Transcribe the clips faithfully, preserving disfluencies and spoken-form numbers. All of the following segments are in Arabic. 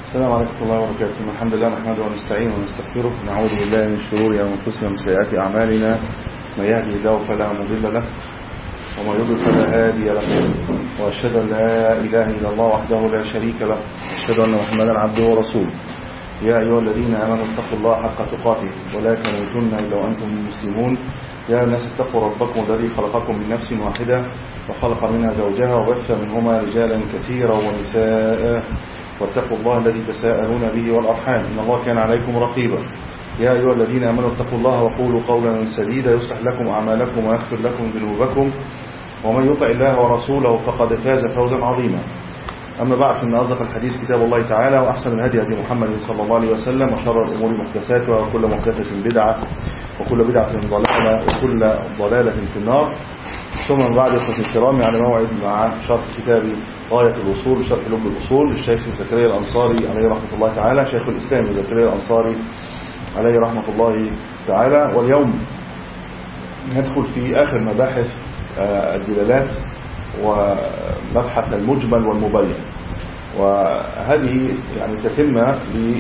السلام عليكم ورحمة الله وبركاته. الحمد لله نحمده ونستعينه ونستغفره ونعوذ بالله من شرور أنفسنا ومن سيئات أعمالنا. من يهده الله فلا مضل له ومن يضلل فلا هادي له، وأشهد أن لا إله إلا الله وحده لا شريك له، وأشهد أن محمدا عبده ورسوله. يا أيها الذين آمنوا اتقوا الله حق تقاته ولا تموتن إلا وأنتم مسلمون. يا الناس اتقوا ربكم الذي خلقكم من نفس واحدة وخلق منها زوجها وبث منهما رجالا كثيرا ونساء، واتقوا الله الذي تساءلون به والأرحام إن الله كان عليكم رقيبا. يا أيها الذين آمنوا اتقوا الله وقولوا قولا سديدا يصلح لكم أعمالكم ويغفر لكم ذنوبكم، ومن يطع الله ورسوله فقد فاز فوزا عظيما. أما بعد، فإن أصدق الحديث كتاب الله تعالى، وأحسن الهدي هدي محمد صلى الله عليه وسلم، وشر الأمور محدثاتها، وكل محدثة بدعة، وكل بدعة ضلالة، وكل ضلالة في النار. ثم بعد إخوة الكرام، على موعد مع شرح كتاب غاية الوصول شرح لب الأصول للشيخ زكريا الأنصاري عليه رحمة الله تعالى، شيخ الإسلام زكريا الأنصاري عليه رحمة الله تعالى. واليوم ندخل في آخر مباحث الدلالات ومبحث المجمل والمبين، وهذه يعني تتمة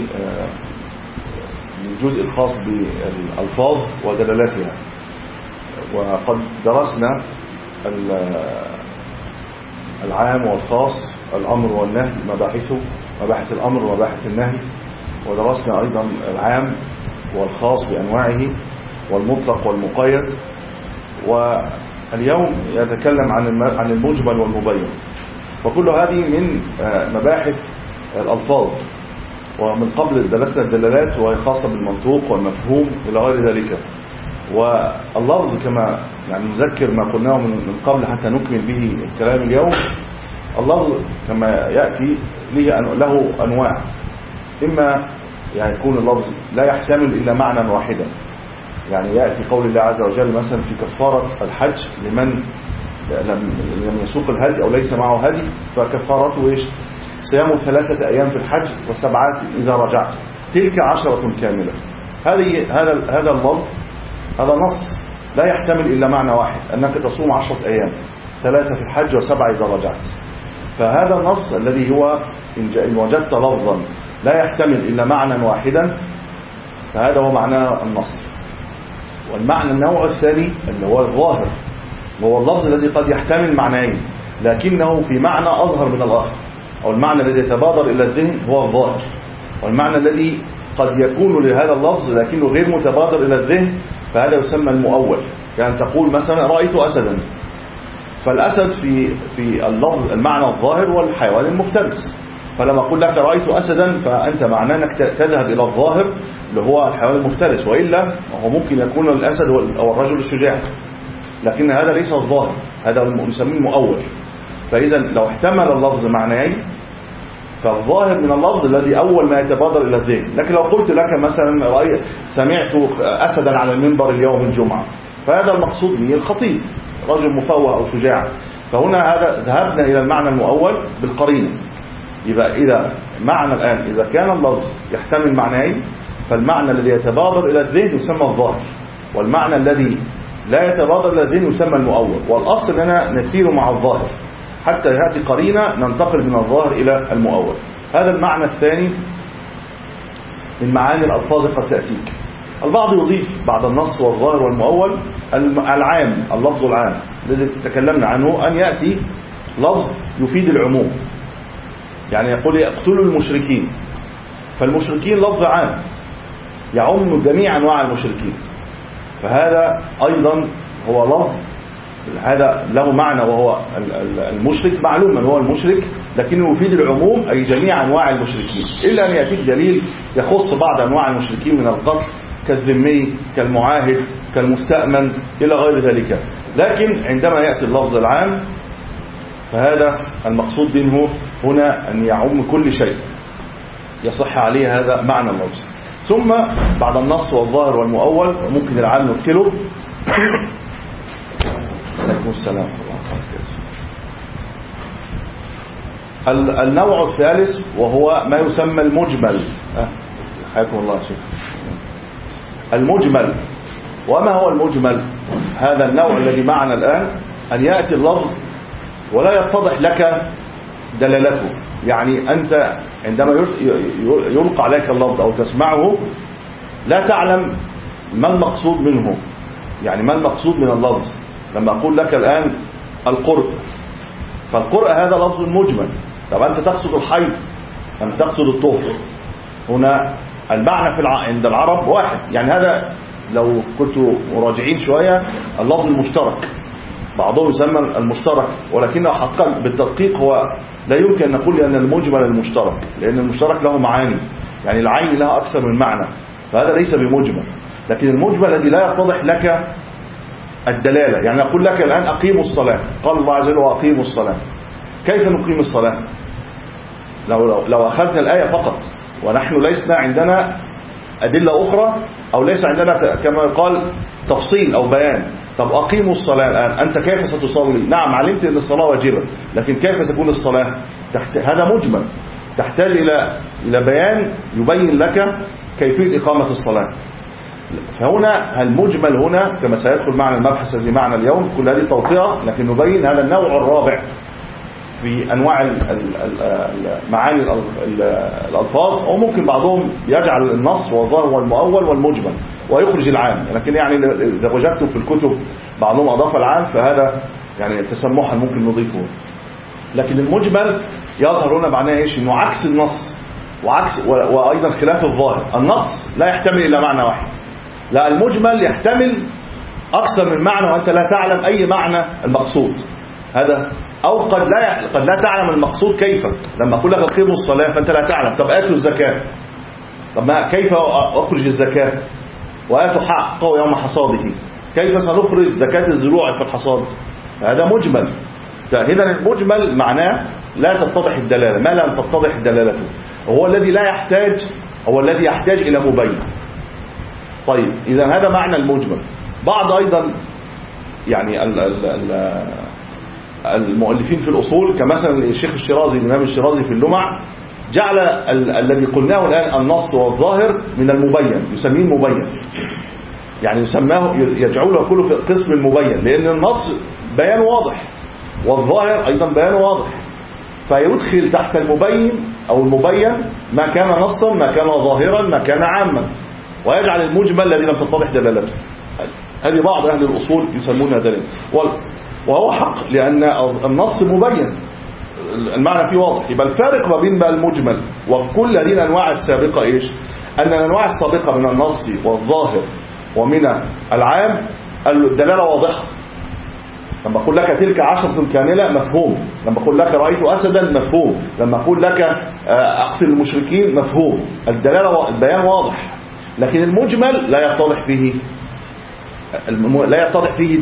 للجزء الخاص بالألفاظ ودلالاتها. وقد درسنا العام والخاص، الأمر والنهي، مباحثه مباحث الأمر ومباحث النهي، ودرسنا أيضا العام والخاص بأنواعه والمطلق والمقيد. واليوم يتكلم عن عن المجمل والمبين، وكل هذه من مباحث الألفاظ. ومن قبل درسنا الدلالات وهي خاصة بالمنطوق والمفهوم إلى غير ذلك. واللفظ كما يعني نذكر ما قلناه من قبل حتى نكمل به الكلام اليوم. اللفظ كما يأتي له أنواع، إما يعني يكون اللفظ لا يحتمل إلا معنى واحدا، يعني يأتي قول الله عز وجل مثلا في كفارة الحج لمن لم يسوق الهدي أو ليس معه هدي، فكفارته إيش؟ صيام ثلاثة أيام في الحج وسبعات إذا رجعت، تلك عشرة كاملة. هذه هذا هذا اللفظ، هذا نص لا يحتمل إلا معنى واحد، أنك تصوم عشرة أيام، ثلاثة في الحج وسبعة إذا رجعت. فهذا النص الذي هو إن وجدت لفظا لا يحتمل إلا معنى واحدا، فهذا هو معنى النص. والمعنى النوع الثاني اللي هو الظاهر، وهو اللفظ الذي قد يحتمل معنيين لكنه في معنى أظهر من الآخر، أو المعنى الذي يتبادر إلى الذهن هو الظاهر. والمعنى الذي قد يكون لهذا اللفظ لكنه غير متبادر إلى الذهن فهذا يسمى المؤول. يعني تقول مثلا رأيت أسدا، فالأسد في في اللفظ المعنى الظاهر والحيوان المفترس، فلما أقول لك رأيت أسدا فأنت معناه أنك تذهب إلى الظاهر اللي هو الحيوان المفترس، وإلا هو ممكن يكون الأسد أو الرجل الشجاع، لكن هذا ليس الظاهر، هذا نسميه المؤول. فإذا لو احتمل اللفظ معنيين فالظاهر من اللفظ الذي أول ما يتبادر إلى الذهن. لكن لو قلت لك مثلا رأيت سمعت أسدا على المنبر اليوم الجمعة، فهذا المقصود به الخطيب، رجل مفوه أو شجاع، فهنا هذا ذهبنا إلى المعنى المؤول بالقرينة. يبقى إذا معنى الآن إذا كان اللفظ يحتمل معنيين فالمعنى الذي يتبادر إلى الذهن يسمى الظاهر، والمعنى الذي لا يتبادر إلى الذهن يسمى المؤول. والأصل أننا نسير مع الظاهر حتى يأتي قرينة ننتقل من الظاهر إلى المؤول. هذا المعنى الثاني من معاني الألفاظ قد تأتيك. البعض يضيف بعد النص والظاهر والمؤول العام، اللفظ العام الذي تكلمنا عنه، أن يأتي لفظ يفيد العموم. يعني يقول اقتلوا المشركين، فالمشركين لفظ عام يعم جميع أنواع المشركين، فهذا أيضا هو لفظ هذا له معنى، وهو المشرك معلوم من هو المشرك، لكنه يفيد العموم أي جميع أنواع المشركين، إلا أن يأتيك دليل يخص بعض أنواع المشركين من القتل كالذمي كالمعاهد كالمستأمن إلى غير ذلك. لكن عندما يأتي اللفظ العام فهذا المقصود منه هنا أن يعم كل شيء يصح عليه هذا معنى اللفظ. ثم بعد النص والظاهر والمؤول ممكن العام ندخله عليكم السلام. النوع الثالث وهو ما يسمى المجمل. حياكم الله شيخ. المجمل، وما هو المجمل؟ هذا النوع الذي معنا الآن أن يأتي اللفظ ولا يتضح لك دلالته، يعني أنت عندما يلقى عليك اللفظ أو تسمعه لا تعلم ما المقصود منه، يعني ما المقصود من اللفظ. لما أقول لك الآن القرء، فالقرء هذا لفظ مجمل. طب أنت تقصد الحيض أم تقصد الطهر؟ هنا المعنى في الع... عند العرب واحد. يعني هذا لو كنت مراجعين شوية اللفظ المشترك، بعضهم يسمى المشترك، ولكنه حقا بالتدقيق هو لا يمكن أن نقول أن المجمل المشترك، لأن المشترك له معاني، يعني العين لها أكثر من معنى، فهذا ليس بمجمل. لكن المجمل الذي لا يتضح لك الدلالة، يعني أقول لك الآن أقيموا الصلاة، قال الله عز وجل وأقيموا الصلاة. كيف نقيم الصلاة؟ لو, لو, لو أخذنا الآية فقط ونحن ليسنا عندنا أدلة أخرى، أو ليس عندنا كما قال تفصيل أو بيان. طب أقيموا الصلاة الآن، أنت كيف ستصلي؟ نعم علمت أن الصلاة واجبة، لكن كيف تكون الصلاة؟ تحت... هذا مجمل، تحتاج إلى إلى بيان يبين لك كيفية إقامة الصلاة. فهنا المجمل هنا كما سيدخل معنا المبحث الذي معنا اليوم، كل هذه توطئة، لكن نبين هذا النوع الرابع في أنواع معاني الألفاظ. وممكن بعضهم يجعل النص والظاهر والمؤول والمجمل ويخرج العام، لكن يعني إذا وجدتم في الكتب بعضهم أضاف العام فهذا يعني تسمحا ممكن نضيفه. لكن المجمل يظهر هنا معناه إيش؟ إنه عكس النص وعكس وأيضا خلاف الظاهر. النص لا يحتمل إلا معنى واحد، لا المجمل يحتمل أكثر من معنى وأنت لا تعلم أي معنى المقصود هذا، أو قد لا قد لا تعلم المقصود كيف. لما أقول لك أقيموا الصلاة فأنت لا تعلم. طب آتوا الزكاة، طب ما كيف أخرج الزكاة؟ وآتوا حقه يوم حصاده، كيف سنخرج زكاة الزروع في الحصاد؟ هذا مجمل. هنا المجمل معناه لا تتضح الدلالة، ما لم تتضح دلالته هو الذي لا يحتاج، هو الذي يحتاج إلى مبين. طيب إذا هذا معنى المجمل. بعض أيضا يعني ال ال ال المؤلفين في الأصول كمثلا الشيخ الشيرازي، الإمام الشيرازي في اللمع، جعل ال الذي قلناه الآن النص والظاهر من المبين، يسميه المبين، يعني يسماه يجعله كله في قسم المبين، لأن النص بيان واضح والظاهر أيضا بيان واضح، فيدخل تحت المبين أو المبين ما كان نصا، ما كان ظاهرا، ما كان عاما، ويجعل المجمل الذي لم تتضح دلالته. هذه بعض أهل الأصول يسمونها دلالة، وهو حق، لأن النص مبين المعنى فيه واضح. يبقى الفارق ما بين بقى المجمل وكل هذه الأنواع السابقة إيش؟ أن الأنواع السابقة من النص والظاهر ومن العام الدلالة واضحة. لما أقول لك تلك عشرة كاملة مفهوم، لما أقول لك رأيت أسدا مفهوم، لما أقول لك أقتل المشركين مفهوم، الدلالة البيان واضح. لكن المجمل لا يتضح فيه لا يتضح فيه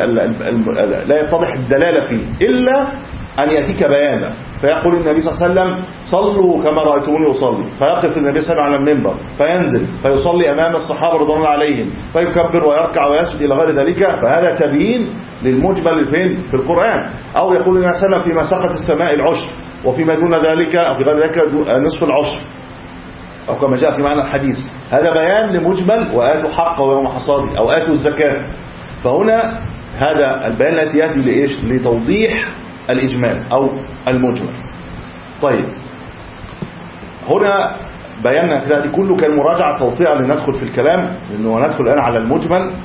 لا يتضح الدلالة فيه إلا أن يأتيك بيانا. فيقول النبي صلى الله عليه وسلم صلوا كما رأيتموني أصلي، فيقف النبي صلى الله عليه وسلم على المنبر فينزل فيصلي أمام الصحابة رضوان الله عليهم، فيكبر ويركع ويسجد إلى غير ذلك، فهذا تبيين للمجمل فين في القرآن. أو يقول النبي صلى الله عليه وسلم فيما سقط السماء العشر، وفيما دون ذلك أو في غير ذلك نصف العشر، أو كما جاء في معنى الحديث. هذا بيان لمجمل وآتوا حقه يوم حصاده أو آتوا الزكاة. فهنا هذا البيان الذي يأتي لإيش؟ لتوضيح الإجمال أو المجمل. طيب هنا بينا كده دي كله كان مراجعة توطئة لندخل في الكلام، لأنه ندخل الآن على المجمل.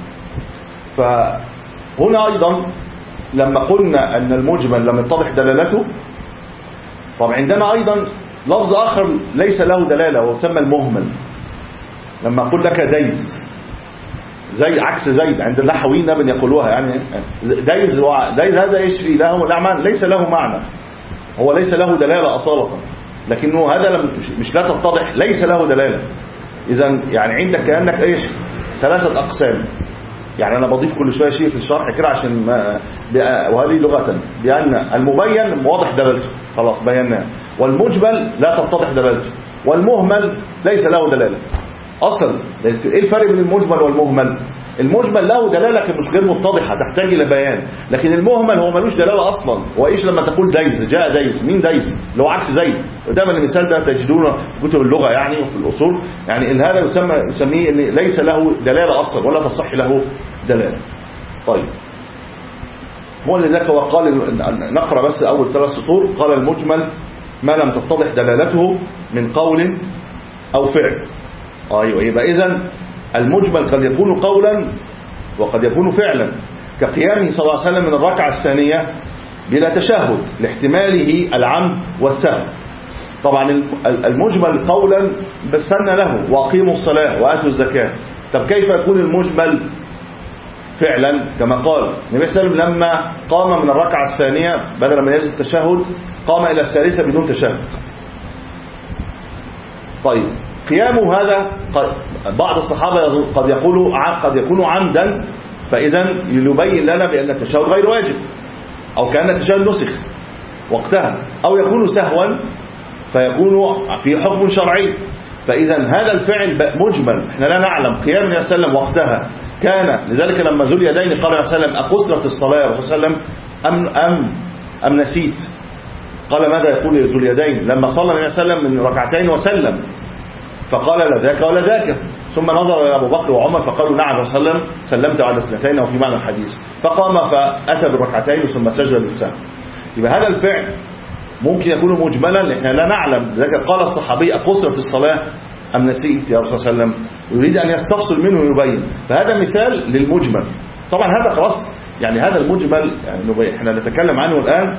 فهنا أيضا لما قلنا أن المجمل لم يتضح دلالته، طب عندنا أيضا لفظ آخر ليس له دلالة ويسمى المهمل. لما أقول لك ديز، زي عكس زيد عند النحويين من يقولوها، يعني ديز ديز هذا ايش فيه؟ له لا ليس له معنى، هو ليس له دلالة أصالة، لكنه هذا لم مش لا تتضح، ليس له دلالة. إذا يعني عندك كأنك ايش؟ ثلاثة أقسام. يعني أنا بضيف كل شوية شيء في الشرح كده عشان ما، وهذه لغة، بأن المبين واضح دلالته خلاص بيناه، والمجمل لا تتضح دلالته، والمهمل ليس له دلالة أصلا. إيه الفرق بين المجمل والمهمل؟ المجمل له دلالة لكن مش غير متضحة تحتاج إلى بيان، لكن المهمل هو ملوش دلالة أصلا. وإيش لما تقول ديز، جاء ديز، مين ديز؟ اللي هو عكس زيد. ودائما المثال ده تجدونه في كتب اللغة يعني وفي الأصول، يعني إن هذا يسمى يسميه إن ليس له دلالة أصلا ولا تصح له دلالة. طيب هو لذلك وقال، نقرأ بس أول ثلاث سطور. قال المجمل ما لم تتضح دلالته من قول أو فعل. أيوة، يبقى إذن المجمل قد يكون قولا وقد يكون فعلا، كقيامه صلى الله عليه وسلم من الركعة الثانية بلا تشهد لاحتماله العمد والسهو. طبعا المجمل قولا بسن له وأقيموا الصلاة وآتوا الزكاة. طب كيف يكون المجمل فعلا؟ كما قال النبي صلى الله عليه وسلم لما قام من الركعة الثانية بدل ما يجد التشهد قام إلى الثالثة بدون تشهد. طيب قيامه هذا بعض الصحابة قد يقولوا قد يكون عمدا، فإذا يبين لنا بأن التشهد غير واجب أو كأن التشهد نسخ وقتها، أو يكون سهوا فيكون في حكم شرعي. فإذا هذا الفعل مجمل، احنا لا نعلم قيام النبي صلى الله عليه وسلم وقتها كان، لذلك لما ذو اليدين قال النبي صلى الله عليه وسلم أقصرت الصلاة يا رسول الله أم, أم, أم نسيت؟ قال ماذا يقول ذو اليدين لما صلى النبي صلى الله عليه وسلم من ركعتين وسلم؟ فقال لا ذاك ولا ذاك. ثم نظر إلى أبو بكر وعمر فقالوا نعم صلى الله عليه وسلم سلمت على اثنتين وفي معنى الحديث، فقام فأتى بالركعتين ثم سجد للسهو. يبقى هذا الفعل ممكن يكون مجملا لأننا لا نعلم، لذلك قال الصحابي أقصرت الصلاة أم نسيت يا رسول الله صلى الله عليه وسلم، يريد أن يستفصل منه ويبين. فهذا مثال للمجمل. طبعا هذا خلاص يعني هذا المجمل يعني احنا نتكلم عنه الآن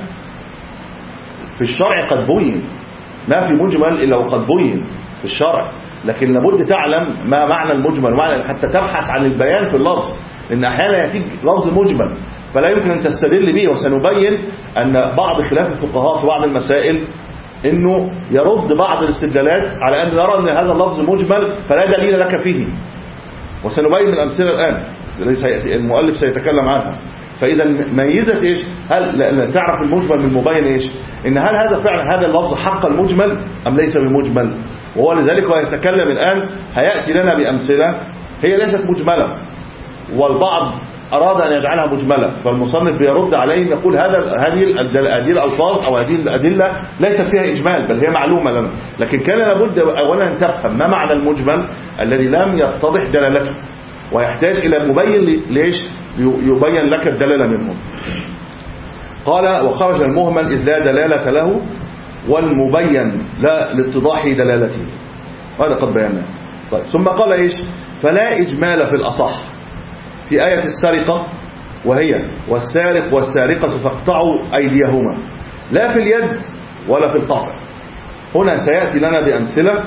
في الشرع قد بين، ما في مجمل إلا وقد بين في الشرع، لكن لابد تعلم ما معنى المجمل ومعنى حتى تبحث عن البيان في اللفظ، لأن أحيانا يأتيك لفظ مجمل فلا يمكن أن تستدل به. وسنبين أن بعض خلاف الفقهاء في بعض المسائل إنه يرد بعض الاستدلالات على أن يرى أن هذا اللفظ مجمل فلا دليل لك فيه، وسنبين من الأمثلة الآن المؤلف سيتكلم عنها. فإذا ميزة إيش؟ هل تعرف المجمل من المبين إيش؟ إن هل هذا فعلا هذا اللفظ حق المجمل أم ليس بمجمل؟ وهو لذلك هو يتكلم الآن هيأتي لنا بأمثلة هي ليست مجملة والبعض أراد أن يجعلها مجملة، فالمصنف بيرد عليهم يقول هذا هذه الألفاظ أو هذه الأدلة ليست فيها إجمال بل هي معلومة لنا، لكن كان لابد أولا أن تفهم ما معنى المجمل الذي لم يتضح دلالته ويحتاج إلى مبين ليش يبين لك الدلالة منه. قال وخرج المهمل إذ لا دلالة له والمبين لا لاتضاح دلالته، هذا قد بينا. طيب ثم قال إيش؟ فلا إجمال في الأصح في آية السرقة وهي والسارق والسارقة فاقطعوا أيديهما، لا في اليد ولا في القطع. هنا سيأتي لنا بأمثلة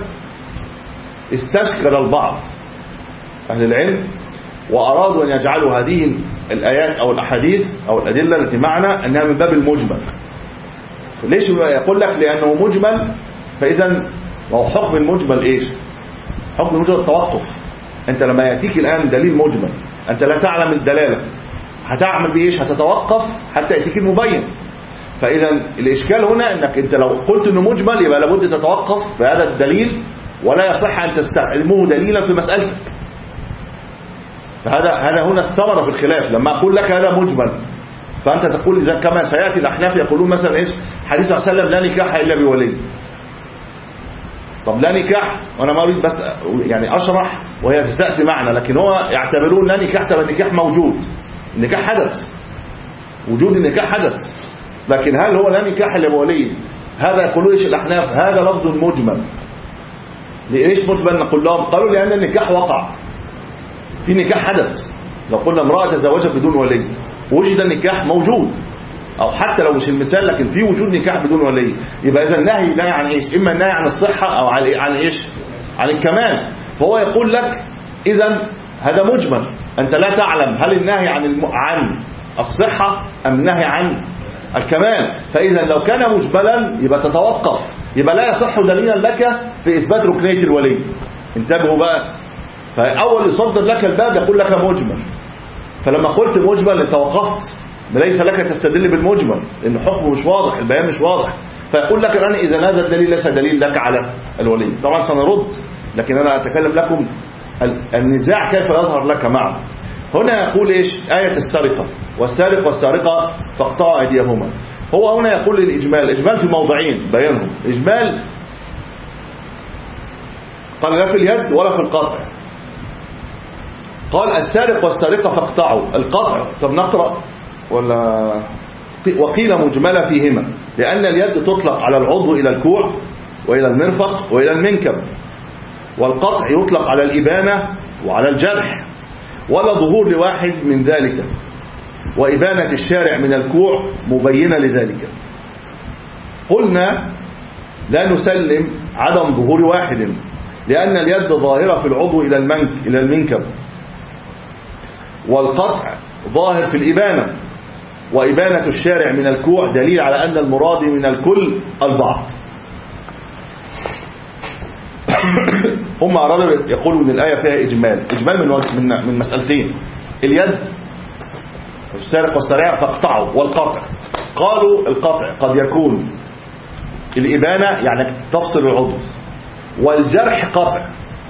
استشكل البعض أهل العلم وأرادوا أن يجعلوا هذه الآيات أو الأحاديث أو الأدلة التي معنا أنها من باب المجمل. ليش يقول لك؟ لأنه مجمل، فإذا هو حكم المجمل إيش؟ حكم المجمل التوقف. أنت لما يأتيك الآن دليل مجمل أنت لا تعلم الدلالة، هتعمل بإيش؟ هتتوقف حتى يأتيك المبين. فإذا الإشكال هنا أنك أنت لو قلت أنه مجمل يبقى لابد تتوقف بهذا الدليل ولا يصح أن تستعلمه دليلا في مسألتك. فهذا هذا هنا الثمرة في الخلاف. لما أقول لك هذا مجمل فأنت تقول إذا كما سيأتي الأحناف يقولون مثلا إيش؟ حديث صلى الله عليه وسلم لا نكاح إلا بولي. طب لا نكاح، وأنا ما أريد بس يعني أشرح وهي تأتي معنا، لكن هو يعتبرون لا نكاح تبقى النكاح موجود، النكاح حدث، وجود النكاح حدث، لكن هل هو لا نكاح إلا بولي؟ هذا يقولون إيش الأحناف؟ هذا لفظ مجمل. ليش مجمل؟ نقول لهم قالوا لأن النكاح وقع، في نكاح حدث. لو قلنا امرأة تزوجت بدون ولي وجد النكاح موجود، أو حتى لو مش المثال لكن في وجود نكاح بدون ولي، يبقى إذا النهي نهي عن إيش؟ إما النهي عن الصحة أو عن إيش؟ عن الكمال. فهو يقول لك إذا هذا مجمل، أنت لا تعلم هل النهي عن الم... عن الصحة أم النهي عن الكمال. فإذا لو كان مجملا يبقى تتوقف، يبقى لا يصح دليلا لك في إثبات ركنية الولي. انتبهوا بقى، فأول يصدر لك الباب يقول لك مجمل، فلما قلت مجمل توقفت، ليس لك تستدل بالمجمل لأن حكمه مش واضح، البيان مش واضح. فيقول لك الآن إذا هذا الدليل ليس دليل لك على الولي. طبعا سنرد، لكن أنا أتكلم لكم النزاع كيف يظهر لك معه. هنا يقول إيش؟ آية السرقة والسارق والسارقة فاقطعوا أيديهما. هو هنا يقول الإجمال، الإجمال في موضعين بيانهم. إجمال قال لا في اليد ولا في القطع. قال السارق والسارقة فاقطعوا القطع. طب نقرأ ولا وقيل مجملة فيهما. لأن اليد تطلق على العضو إلى الكوع وإلى المرفق وإلى المنكب، والقطع يطلق على الإبانة وعلى الجرح، ولا ظهور لواحد من ذلك، وإبانة الشارع من الكوع مبينة لذلك. قلنا لا نسلم عدم ظهور واحد، لأن اليد ظاهرة في العضو إلى المنك إلى المنكب، والقطع ظاهر في الإبانة، وإبانة الشارع من الكوع دليل على أن المراد من الكل البعض. هم أرادوا يقولوا أن الآية فيها إجمال إجمال من من من مسألتين: اليد السارق والسريع فاقطعوا، والقطع. قالوا القطع قد يكون الإبانة يعني تفصل العضو، والجرح قطع.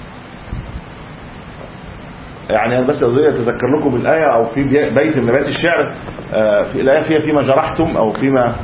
يعني أنا بس أريد أتذكر لكم الآية، أو في بيت من بيت الشعر في الآية فيها فيما جرحتم، أو فيما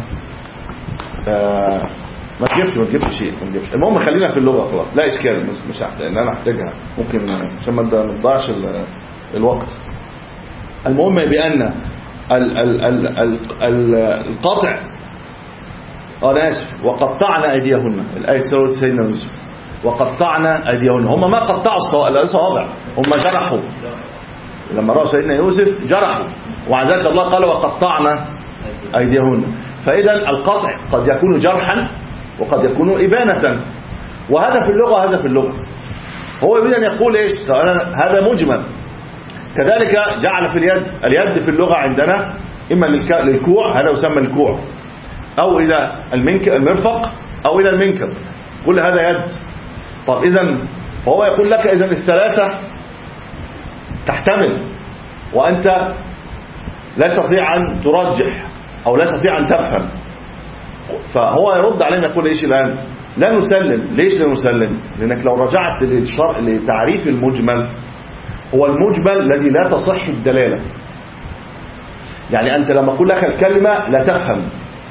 ما تجيبش ما تجيبش شيء ما تجيبش. المهم خلينا في اللغة خلاص، لا إشكال، مش مش لأن أنا أحتاجها ممكن عشان ما نضيعش الوقت. المهم بأن ال ال ال ال القطع أنا آسف وقطعنا أيديهن، الآية سورة سيدنا يوسف، وقطعنا أيديهن. هم ما قطعوا الصوابع، هم جرحوا. لما رأوا سيدنا يوسف جرحوا، وعن ذلك الله قال وقطعنا أيديهن. فإذا القطع قد يكون جرحا وقد يكون إبانة، وهذا في اللغة هذا في اللغة. هو يريد أن يقول إيش؟ هذا مجمل. كذلك جعل في اليد، اليد في اللغة عندنا إما للكوع، هذا يسمى الكوع، أو إلى المرفق، أو إلى المنكب، كل هذا يد. طب إذن فهو يقول لك إذن الثلاثة تحتمل، وأنت لا تستطيع أن ترجح أو لا تستطيع أن تفهم. فهو يرد علينا يقول إيش الآن؟ لا نسلم. ليش لا نسلم؟ لأنك لو رجعت لتعريف المجمل، هو المجمل الذي لا تصح الدلالة. يعني أنت لما أقول لك الكلمة لا تفهم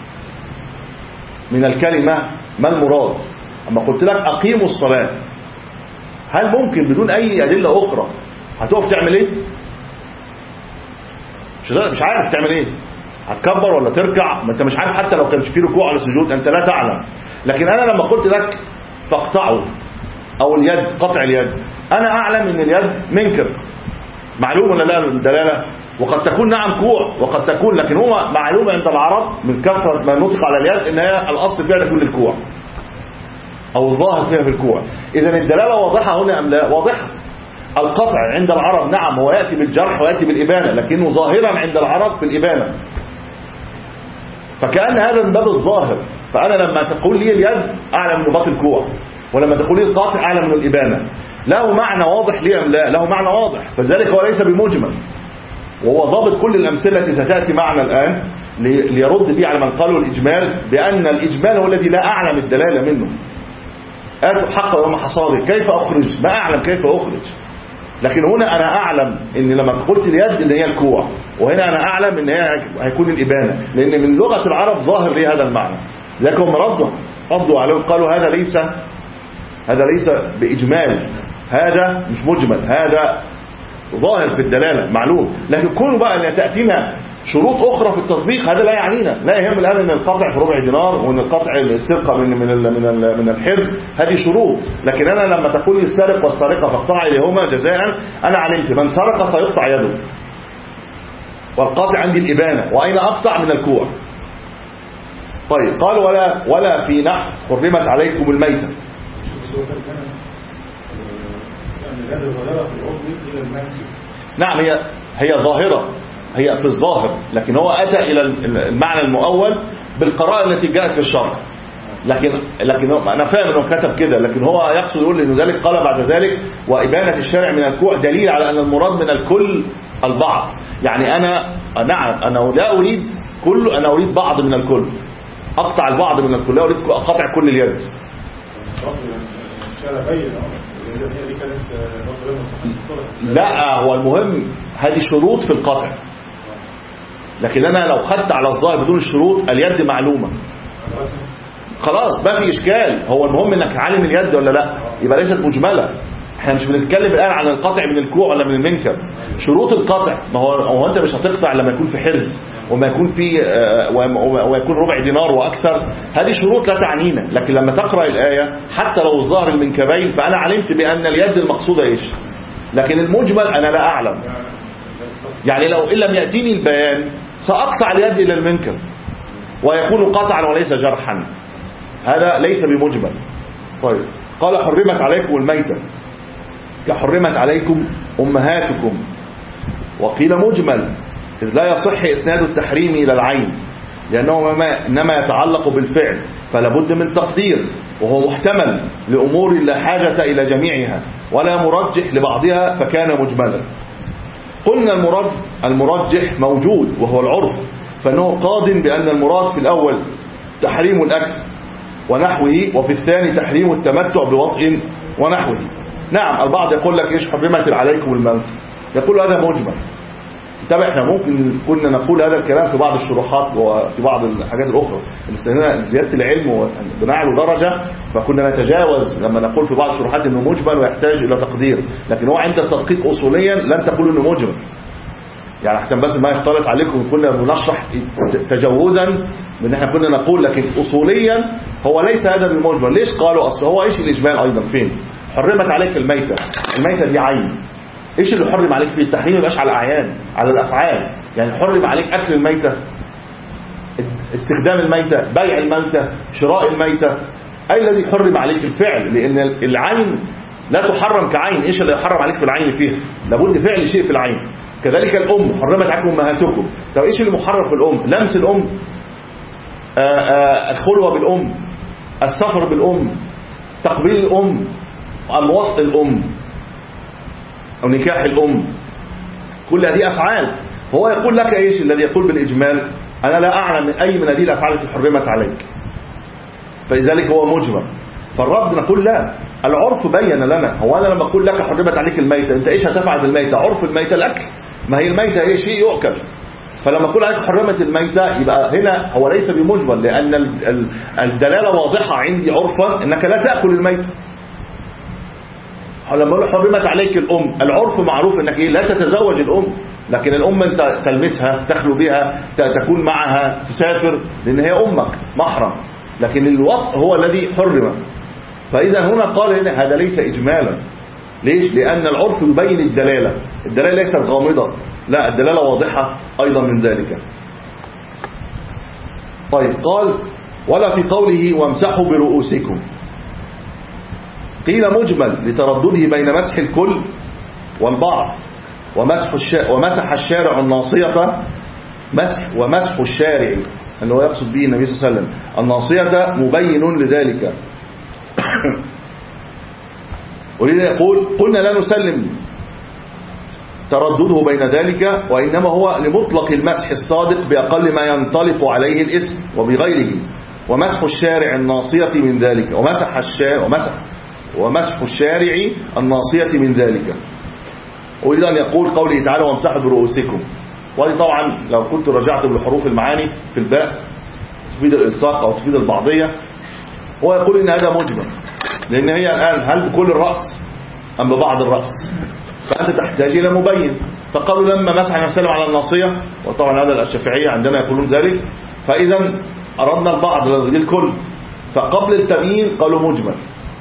من الكلمة ما المراد. أما قلت لك أقيموا الصلاة، هل ممكن بدون أي أدلة أخرى هتقف تعمل إيه؟ مش عارف تعمل إيه، هتكبر ولا تركع؟ ما أنت مش عارف، حتى لو كان في ركوع ولا سجود أنت لا تعلم. لكن أنا لما قلت لك فاقطعوا، أو اليد قطع اليد، أنا أعلم أن اليد منكر، معلوم ولا لا الدلالة؟ وقد تكون نعم كوع، وقد تكون، لكن هو معلوم عند العرب من كثرة ما نطق على اليد ان هي الاصل فيها تكون الكوع، او الظاهر فيها في الكوع. اذا الدلالة واضحة هنا ام لا؟ واضحة. القطع عند العرب نعم هو يأتي بالجرح ويأتي بالإبانة، لكنه ظاهرا عند العرب في الإبانة، فكأن هذا من باب الظاهر. فأنا لما تقول لي اليد أعلم من باطن الكوع، ولما تقول لي القطع أعلم من الإبانة. له معنى واضح لي أم لا؟ له معنى واضح، فذلك هو ليس بمجمل، وهو ضابط كل الأمثلة التي ستأتي معنا الآن ليرد به على من قالوا الإجمال، بأن الإجمال هو الذي لا أعلم الدلالة منه. آتوا حق يوم حصاده، كيف أخرج؟ ما أعلم كيف أخرج. لكن هنا أنا أعلم إن لما قلت اليد إن هي الكوع، وهنا أنا أعلم إن هي هيكون الإبانة، لأن من لغة العرب ظاهر لي هذا المعنى. لكن هم ردوا ردوا عليهم قالوا هذا ليس هذا ليس بإجمال، هذا مش مجمل، هذا ظاهر في الدلالة معلوم. لكن كونه بقى أن تأتينا شروط أخرى في التطبيق هذا لا يعنينا. لا يهم الآن أن القطع في ربع دينار، وأن القطع السرقة من من من من الحرز، هذه شروط. لكن أنا لما تقول لي السارق والسارقة فاقطع إليهما جزاء، أنا علمت من سرق سيقطع يده، والقطع عندي الإبانة، وأين أقطع؟ من الكوع. طيب قال ولا ولا في نحو حرمت عليكم الميتة. نعم هي هي ظاهرة، هي في الظاهر، لكن هو أتى إلى المعنى المؤول بالقراءة التي جاءت في الشرع. لكن لكن أنا فاهم أنه كتب كده، لكن هو يقصد يقول إنه ذلك قال بعد ذلك وإبانة الشارع من الكوع دليل على أن المراد من الكل البعض. يعني أنا نعم أنا لا أريد كل، أنا أريد بعض من الكل، أقطع البعض من الكل، لا أريد قطع كل اليد. لا هو المهم هذه شروط في القطع، لكن أنا لو خدت على الظاهر بدون الشروط اليد معلومة خلاص ما في إشكال. هو المهم انك عالم اليد ولا لا، يبقى ليست مجملة. احنا مش بنتكلم الآن عن القطع من الكوع ولا من المنكب. شروط القطع، ما هو هو انت مش هتقطع لما يكون في حرز، وما يكون في ويكون ربع دينار وأكثر، هذه شروط لا تعنينا. لكن لما تقرأ الآية حتى لو الظاهر المنكبين فأنا علمت بأن اليد المقصودة إيش، لكن المجمل أنا لا أعلم. يعني لو إن لم يأتيني البيان سأقطع اليد إلى المنكب ويكون قطعا وليس جرحا، هذا ليس بمجمل. طيب قال حرمت عليكم الميتة كحرمت عليكم أمهاتكم، وقيل مجمل إذ لا يصح إسناد التحريم إلى العين لأنه إنما يتعلق بالفعل فلا بد من تقدير، وهو محتمل لأمور لا حاجة إلى جميعها ولا مرجح لبعضها فكان مجملا. قلنا المرد المرجح موجود وهو العرف، فإنه قاض بأن المراد في الأول تحريم الأكل ونحوه، وفي الثاني تحريم التمتع بوطء ونحوه. نعم البعض يقول لك إيش حرمت عليكم الموت، يقول هذا مجمل. طبعا احنا ممكن كنا نقول هذا الكلام في بعض الشروحات وفي بعض الحاجات الأخرى استثناء زيادة العلم وبناء له درجة، فكنا نتجاوز لما نقول في بعض الشروحات انه مجمل ويحتاج إلى تقدير، لكن هو عند التدقيق أصوليا لن تقول انه مجمل. يعني احسن بس ما يختلط عليكم كنا بنشرح تجاوزا من احنا كنا نقول، لكن أصوليا هو ليس هذا المجمل. ليش قالوا أصل هو ايش الإجمال أيضا فين؟ حرمت عليك الميتة، الميتة دي عين، ايش اللي حرم عليك في التحريم؟ مبقاش على الأعيان، على الأفعال. يعني حرم عليك أكل الميتة، استخدام الميتة، بيع الميتة، شراء الميتة. أي الذي حرم عليك الفعل، لأن العين لا تحرم كعين. ايش اللي يحرم عليك في العين فيها؟ لابد فعل شيء في العين. كذلك الأم حرمت عليكم أمهاتكم. طب ايش اللي محرم في الأم؟ لمس الأم، آآ آآ الخلوة بالأم، السفر بالأم، تقبيل الأم، الوطء الأم أو نكاح الأم، كل هذه أفعال. هو يقول لك إيش الذي يقول بالإجمال؟ أنا لا أعلم من أي من هذه الأفعال التي حرمت عليك، فلذلك هو مجمل. فالرب نقول لا، العرف بين لنا. هو أنا لما أقول لك حرمت عليك الميتة، أنت إيش هتفعل بالميتة؟ عرف الميتة الأكل، ما هي الميتة هي شيء يؤكل. فلما أقول عليك حرمت الميتة يبقى هنا هو ليس بمجمل، لأن الدلالة واضحة عندي عرفا أنك لا تأكل الميتة. لما اقول حرمت عليك الأم، العرف معروف انك ايه؟ لا تتزوج الأم، لكن الأم انت تلمسها، تخلو بها، تكون معها، تسافر، لأن هي أمك محرم. لكن الوطء هو الذي حرم. فإذا هنا قال هنا هذا ليس إجمالا. ليش؟ لأن العرف يبين الدلالة، الدلالة ليست غامضة، لا الدلالة واضحة أيضا من ذلك. طيب قال ولا في قوله وامسحوا برؤوسكم، قيل مجمل لتردده بين مسح الكل والبعض ومسح الشارع ومسح الشارع الناصية، مسح ومسح الشارع اللي هو يقصد به النبي صلى الله عليه وسلم الناصية مبين لذلك. ولذا يقول قلنا لا نسلم تردده بين ذلك، وإنما هو لمطلق المسح الصادق بأقل ما ينطلق عليه الاسم وبغيره، ومسح الشارع الناصية من ذلك، ومسح الشارع ومسح ومسح الشارع الناصية من ذلك. وإذا يقول قوله تعالى وامسحوا برؤوسكم، وهذه طبعا لو كنت رجعت بالحروف المعاني في الباء تفيد الإلصاق أو تفيد البعضية. هو يقول إن هذا مجمل، لأن هي الآن هل بكل الرأس أم ببعض الرأس؟ فأنت تحتاج إلى مبين. فقالوا لما مسح النبي صلى الله عليه وسلم على الناصية، وطبعا هذا الشافعية عندنا يقولون ذلك، فإذا أردنا البعض للكل، فقبل التبيين قالوا مجمل.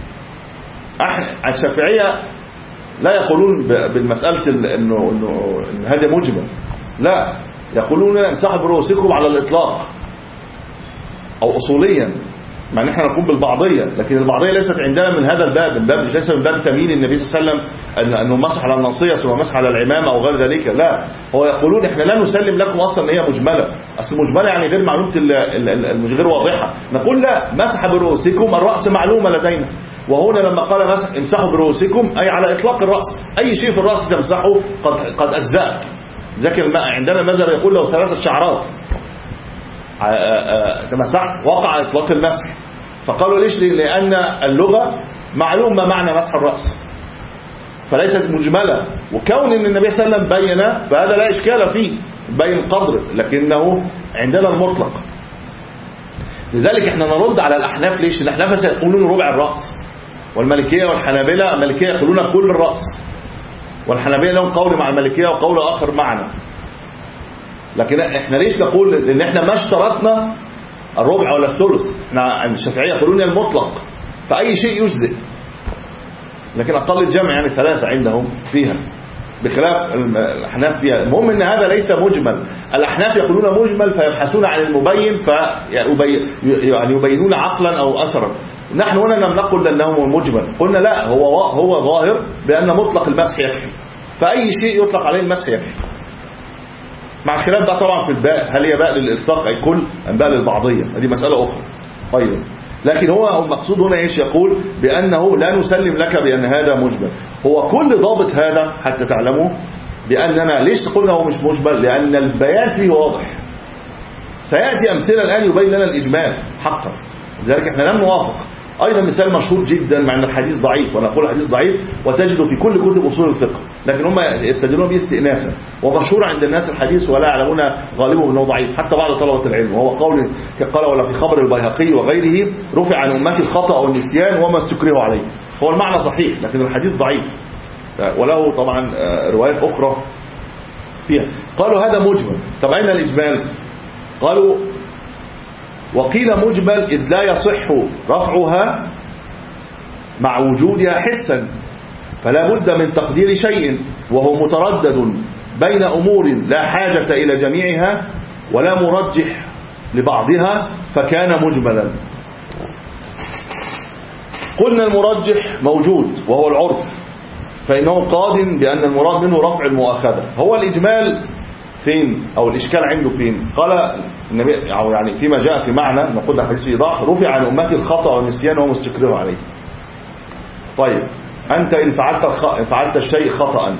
الشافعية لا يقولون بالمسألة إنه إنه إن هذا مجمل، لا، يقولون امسحوا برؤوسكم على الإطلاق أو أصوليا، مع ان احنا نقوم بالبعضية، لكن البعضية ليست عندنا من هذا الباب، الباب مش ليس من باب تمييز النبي صلى الله عليه وسلم انه مسح على الناصية ثم مسح على العمامة او غير ذلك، لا، هو يقولون احنا لا نسلم لكم اصلا ان هي مجملة، اصل مجملة يعني غير معلومة مش غير واضحة. نقول لا، مسح برؤوسكم الرأس معلومة لدينا، وهنا لما قال مسح امسحوا برؤوسكم اي على اطلاق الرأس، اي شيء في الرأس تمسحه قد قد اجزأك. ذاك عندنا المذهب يقول له ثلاثة شعرات تمسحت وقع اطلاق المسح. فقالوا ليش؟ لأن اللغة معلوم ما معنى مسح الرأس فليست مجملة، وكون ان النبي صلى الله عليه وسلم بين فهذا لا إشكال فيه، بين قدر، لكنه عندنا المطلق. لذلك احنا نرد على الأحناف. ليش؟ الأحناف سيقولون ربع الرأس، والمالكية والحنابلة المالكية يقولون كل الرأس، والحنابلة لهم قول مع المالكية وقول آخر معنا. لكن احنا ليش نقول ان احنا ما اشترطنا الربع ولا الثلث؟ احنا الشافعيه يقولون المطلق فاي شيء يجزئ، لكن اقل الجمع يعني ثلاثه عندهم فيها بخلاف الاحناف فيها. المهم ان هذا ليس مجمل. الاحناف يقولون مجمل فيبحثون عن المبين يعني يبينون عقلا او اثرا. نحن هنا لم نقل انه مجمل، قلنا لا، هو هو ظاهر بان مطلق المسح يكفي، فاي شيء يطلق عليه المسح يكفي، مع الخلاف ده طبعا في الباء، هل هي باء للالصاق اي كل ام باء للبعضيه؟ هذه مساله اخرى ايضا. لكن هو المقصود هنا ايش؟ يقول بانه لا نسلم لك بان هذا مجمل. هو كل ضابط هذا حتى تعلموا باننا ليش قلنا هو مش مجمل؟ لان البيان فيه واضح. سياتي امثله الان يبين لنا الاجمال حقا، لذلك احنا لم نوافق. ايضا مثال مشهور جدا مع ان الحديث ضعيف، وانا اقول الحديث ضعيف وتجده في كل كتب اصول الفقه، لكن هم يستدلون به استئناسا، ومشهور عند الناس الحديث ولا يعلمون غالبه انه ضعيف حتى بعض طلبه العلم، وهو قول قال ولا في خبر البيهقي وغيره رفع عن امتي الخطا والنسيان وما استكرهوا عليه. هو المعنى صحيح لكن الحديث ضعيف، وله طبعا روايات اخرى فيها. قالوا هذا مجمل. طب اين الاجمال؟ قالوا وقيل مجمل إذ لا يصح رفعها مع وجودها حسا، فلا بد من تقدير شيء وهو متردد بين أمور لا حاجة إلى جميعها ولا مرجح لبعضها فكان مجملا. قلنا المرجح موجود وهو العرف، فإنه قاد بأن المراد منه رفع المؤاخذة. هو الإجمال فين أو الإشكال عنده فين؟ قال النبي أو يعني فيما جاء في معنى نقول الحديث في إيضاح رفع عن أمتي الخطأ والنسيان وهم استكرهوا عليه. طيب أنت إن فعلت الخ... فعلت الشيء خطأ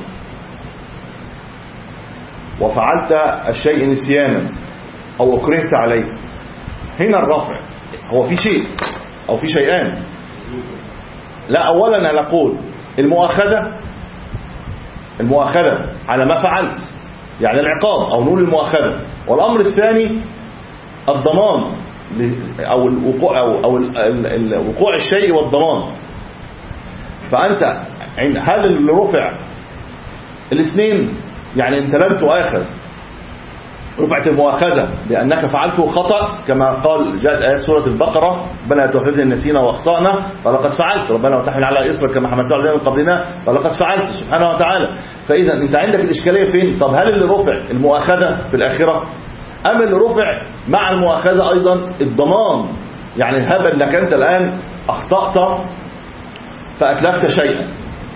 وفعلت الشيء نسيانا أو أكرهت عليه، هنا الرفع هو في شيء أو في شيئان. لا، أولا نقول المؤاخذة المؤاخذة على ما فعلت يعني العقاب أو نقول المؤاخذة، والأمر الثاني الضمان أو الوقوع أو, أو الوقوع الشيء والضمان. فأنت هل اللي رفع الاثنين يعني أنت لم تؤاخذ، رفعت المؤاخذة بأنك فعلته خطأ كما قال جاءت آيات سورة البقرة ربنا لا تؤاخذنا إن نسينا وأخطأنا فلقد فعلت، ربنا لا تحمل على إصرك كما حملته على الذين من قبلنا فلقد فعلت سبحانه وتعالى. فإذا أنت عندك الإشكالية فين؟ طب هل اللي رفع المؤاخذة في الآخرة أم اللي رفع مع المؤاخذة أيضا الضمان؟ يعني هب أنك أنت الآن أخطأت فأتلفت شيئا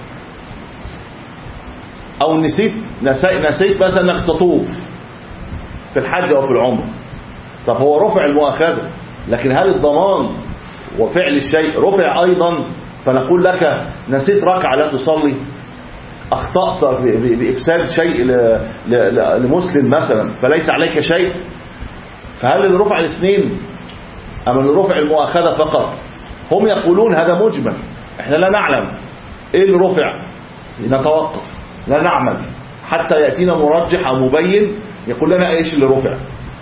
أو نسيت نسيت مثلا أنك تطوف في الحج أو في العمر، طب هو رفع المؤاخذة، لكن هل الضمان وفعل الشيء رفع أيضا؟ فنقول لك نسيت ركعة لا تصلي، أخطأت بإفساد شيء لمسلم مثلا فليس عليك شيء، فهل اللي رفع الاثنين أم اللي رفع المؤاخذة فقط؟ هم يقولون هذا مجمل، احنا لا نعلم ايه اللي رفع، نتوقف لا نعمل حتى يأتينا مرجح أو مبين يقول لنا ايش اللي رفع.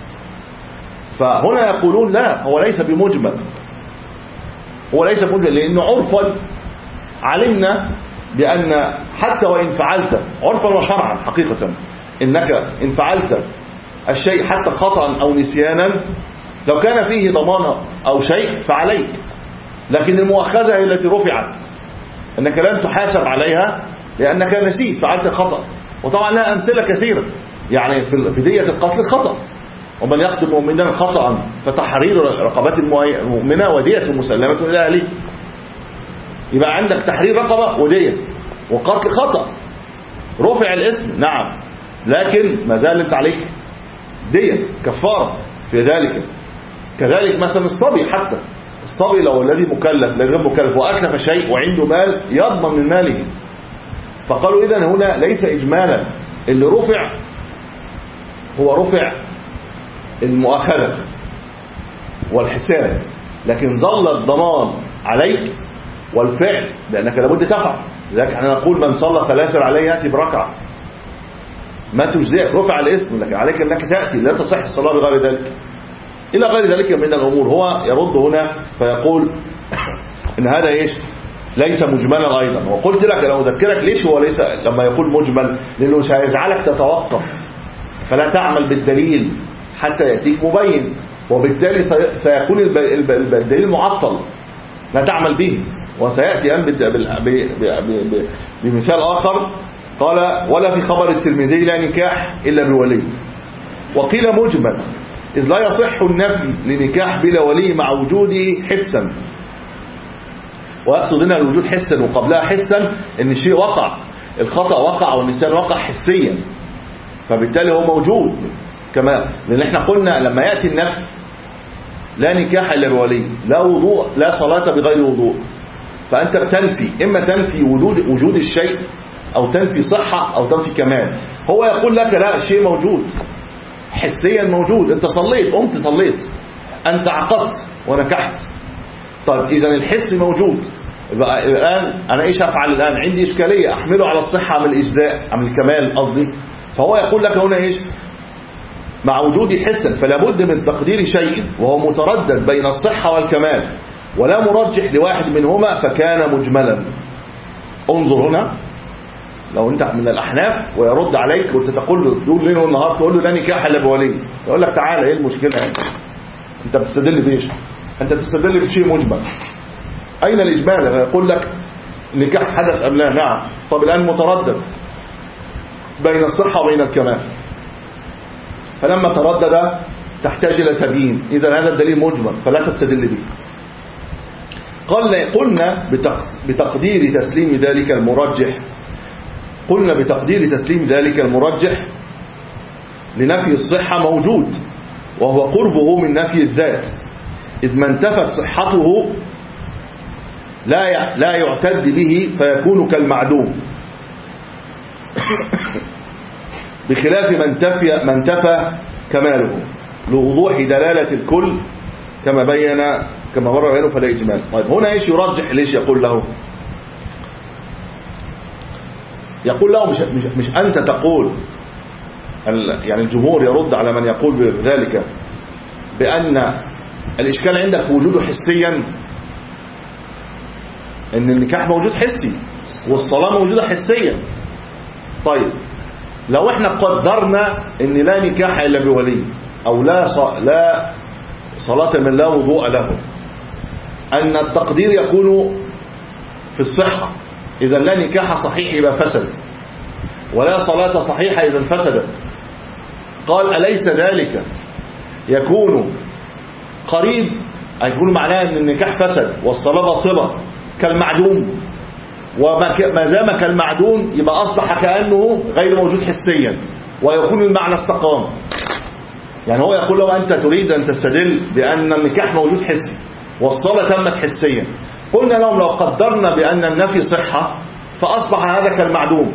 فهنا يقولون لا، هو ليس بمجمل، هو ليس بمجمل لأنه عرفا علمنا بأن حتى وإن فعلت عرفا وشرعا حقيقة إنك إن فعلت الشيء حتى خطأ أو نسيانا لو كان فيه ضمان أو شيء فعليك، لكن المؤاخذة هي التي رفعت أنك لن تحاسب عليها لأنك نسيت فعلت خطأ. وطبعا لها أمثلة كثيرة، يعني في دية القتل خطأ، ومن يقتل مؤمنا خطأ فتحرير رقبة المؤمنة ودية مسلمة إلى أهله. يبقى عندك تحرير رقبة ودية وقتل خطأ، رفع الإثم نعم، لكن ما زالت عليك دية كفارة في ذلك. كذلك مثلا الصبي، حتى الصبي لو الذي مكلف لا غير مكلف وأكلف شيء وعنده مال يضمن من ماله. فقالوا إذن هنا ليس إجمالا، اللي رفع هو رفع المؤاخذة والحساب، لكن ظل الضمان عليك والفعل لأنك لابد تفعل. لذلك احنا نقول من صلى ثلاثا عليه يأتي بركعة ما تجزئ، رفع الاسم، لكن عليك أنك تأتي، لا تصح الصلاة بغير ذلك إلى غير ذلك من الأمور. هو يرد هنا فيقول إن هذا إيش ليس مجملا أيضا. وقلت لك لو أذكرك ليش هو ليس لما يقول مجمل، لأنه سيجعلك تتوقف فلا تعمل بالدليل حتى يأتيك مبين، وبالتالي سيكون الدليل معطل لا تعمل به. وسيأتي أن بمثال آخر قال ولا في خبر الترمذي لا نكاح إلا بولي. وقيل مجمل إذ لا يصح النفي لنكاح بلا ولي مع وجوده حسا. ويقصد هنا الوجود حسا وقبلها حسا ان الشيء وقع، الخطأ وقع والنسيان وقع حسيا، فبالتالي هو موجود كما لان احنا قلنا لما يأتي النفي لا نكاح الا بولي، لا وضوء لا صلاة بغير وضوء، فانت بتنفي اما تنفي وجود وجود الشيء او تنفي صحة او تنفي كمال. هو يقول لك لا الشيء موجود حسيا، موجود، انت صليت قمت صليت، انت عقدت ونكحت، طيب اذا الحس موجود. الان انا ايش افعل الان؟ عندي اشكاليه احمله على الصحه من الاجزاء من الكمال قصدي. فهو يقول لك هنا ايش؟ مع وجودي حسا فلا بد من تقدير شيء وهو متردد بين الصحه والكمال ولا مرجح لواحد منهما فكان مجملا. انظر هنا لو انت من الاحناف ويرد عليك وانت تقول له تقول ليل والنهار تقول له لا نكاح الا بولي، يقول لك تعالى ايه المشكله يعني؟ انت بتستدل بايش؟ انت تستدل بشيء مجمل. اين الاجمال؟ يقول لك نكاح حدث ام لا؟ نعم. طب الان متردد بين الصحه وبين الكمال، فلما تردد تحتاج الى تبيين، اذا هذا الدليل مجمل فلا تستدل به. قال قلنا بتقدير تسليم ذلك المرجح قلنا بتقدير تسليم ذلك المرجح لنفي الصحة موجود وهو قربه من نفي الذات، إذ ما انتفت صحته لا لا يعتد به فيكون كالمعدوم، بخلاف من انتفى من انتفى كماله لوضوح دلالة الكل كما بين كما مر بينه فلا إجمال. طيب هنا ايش يرجح؟ ليش يقول له يقول له مش, مش, مش أنت تقول يعني الجمهور يرد على من يقول بذلك بأن الإشكال عندك وجوده حسيا، ان النكاح موجود حسي والصلاة موجودة حسيا. طيب لو احنا قدرنا ان لا نكاح الا بولي او لا لا صلاة من لا وضوء له، ان التقدير يكون في الصحة، اذا لا نكاح صحيح يبقى فسد، ولا صلاة صحيحة اذا فسدت. قال أليس ذلك يكون قريب، يكون معناه ان النكاح فسد والصلاة باطلة كالمعدوم، وما زام كالمعدوم يبقى أصبح كأنه غير موجود حسيا ويكون المعنى استقام. يعني هو يقول له أنت تريد أن تستدل بأن النكاح موجود حسي والصلاة تمت حسيا، قلنا لهم لو قدرنا بأن النفي صحة فأصبح هذا كالمعدوم،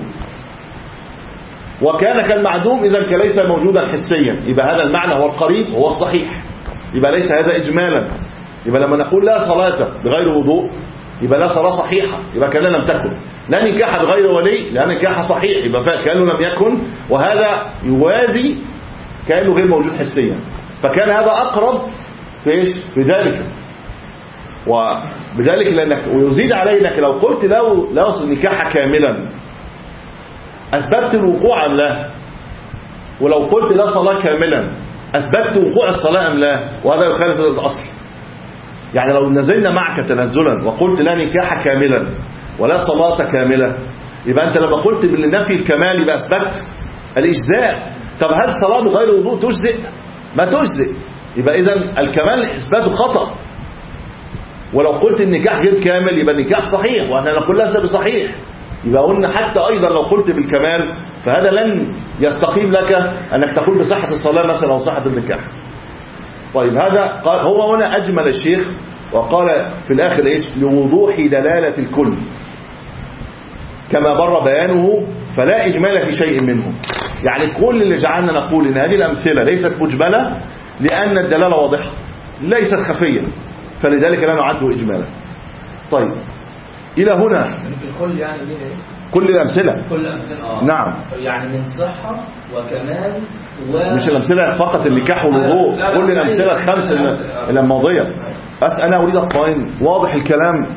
وكان كالمعدوم إذا كليس موجودا حسيا، يبقى هذا المعنى هو القريب هو الصحيح، يبقى ليس هذا إجمالا. يبقى لما نقول لا صلاة بغير وضوء يبقى لا صلاة صحيحة، يبقى كأنه لم تكن. لا نكاح بغير ولي لا نكاح صحيح، يبقى كأنه لم يكن، وهذا يوازي كأنه غير موجود حسيا، فكان هذا أقرب في إيش؟ في ذلك. وبذلك لأنك ويزيد عليه أنك لو قلت له لا يصل نكاح كاملا أثبتت الوقوع أم لا، ولو قلت لا صلاة كاملا أثبتت وقوع الصلاة أم لا، وهذا يخالف الأصل. يعني لو نزلنا معك تنزلا وقلت لا نكاح كاملا ولا صلاة كاملة، يبقى أنت لما قلت بالنفي الكمال يبقى أثبت الإجزاء. طب هل الصلاة بغير وضوء تجزئ؟ ما تجزئ، يبقى إذن الكمال إثبات خطأ. ولو قلت النكاح غير كامل يبقى النكاح صحيح، وأنا نقول ليس بصحيح، يبقى قلنا حتى أيضا لو قلت بالكمال فهذا لن يستقيم لك أنك تقول بصحة الصلاة مثلا أو صحة النكاح. طيب هذا قال هو هنا أجمل الشيخ وقال في الآخر إيش؟ لوضوح دلالة الكل كما بر بيانه فلا إجمال في شيء منه. يعني كل اللي جعلنا نقول إن هذه الأمثلة ليست مجملة لأن الدلالة واضحة ليست خفية، فلذلك لا نعده إجمالا. طيب إلى هنا الكل يعني مين إيه؟ كل الأمثلة كل الأمثلة آه. نعم، يعني من صحة وكمال و... مش الأمثلة فقط النكاح والوضوء، كل الأمثلة الخمس الماضية. بس أنا أريد أطمئن واضح الكلام.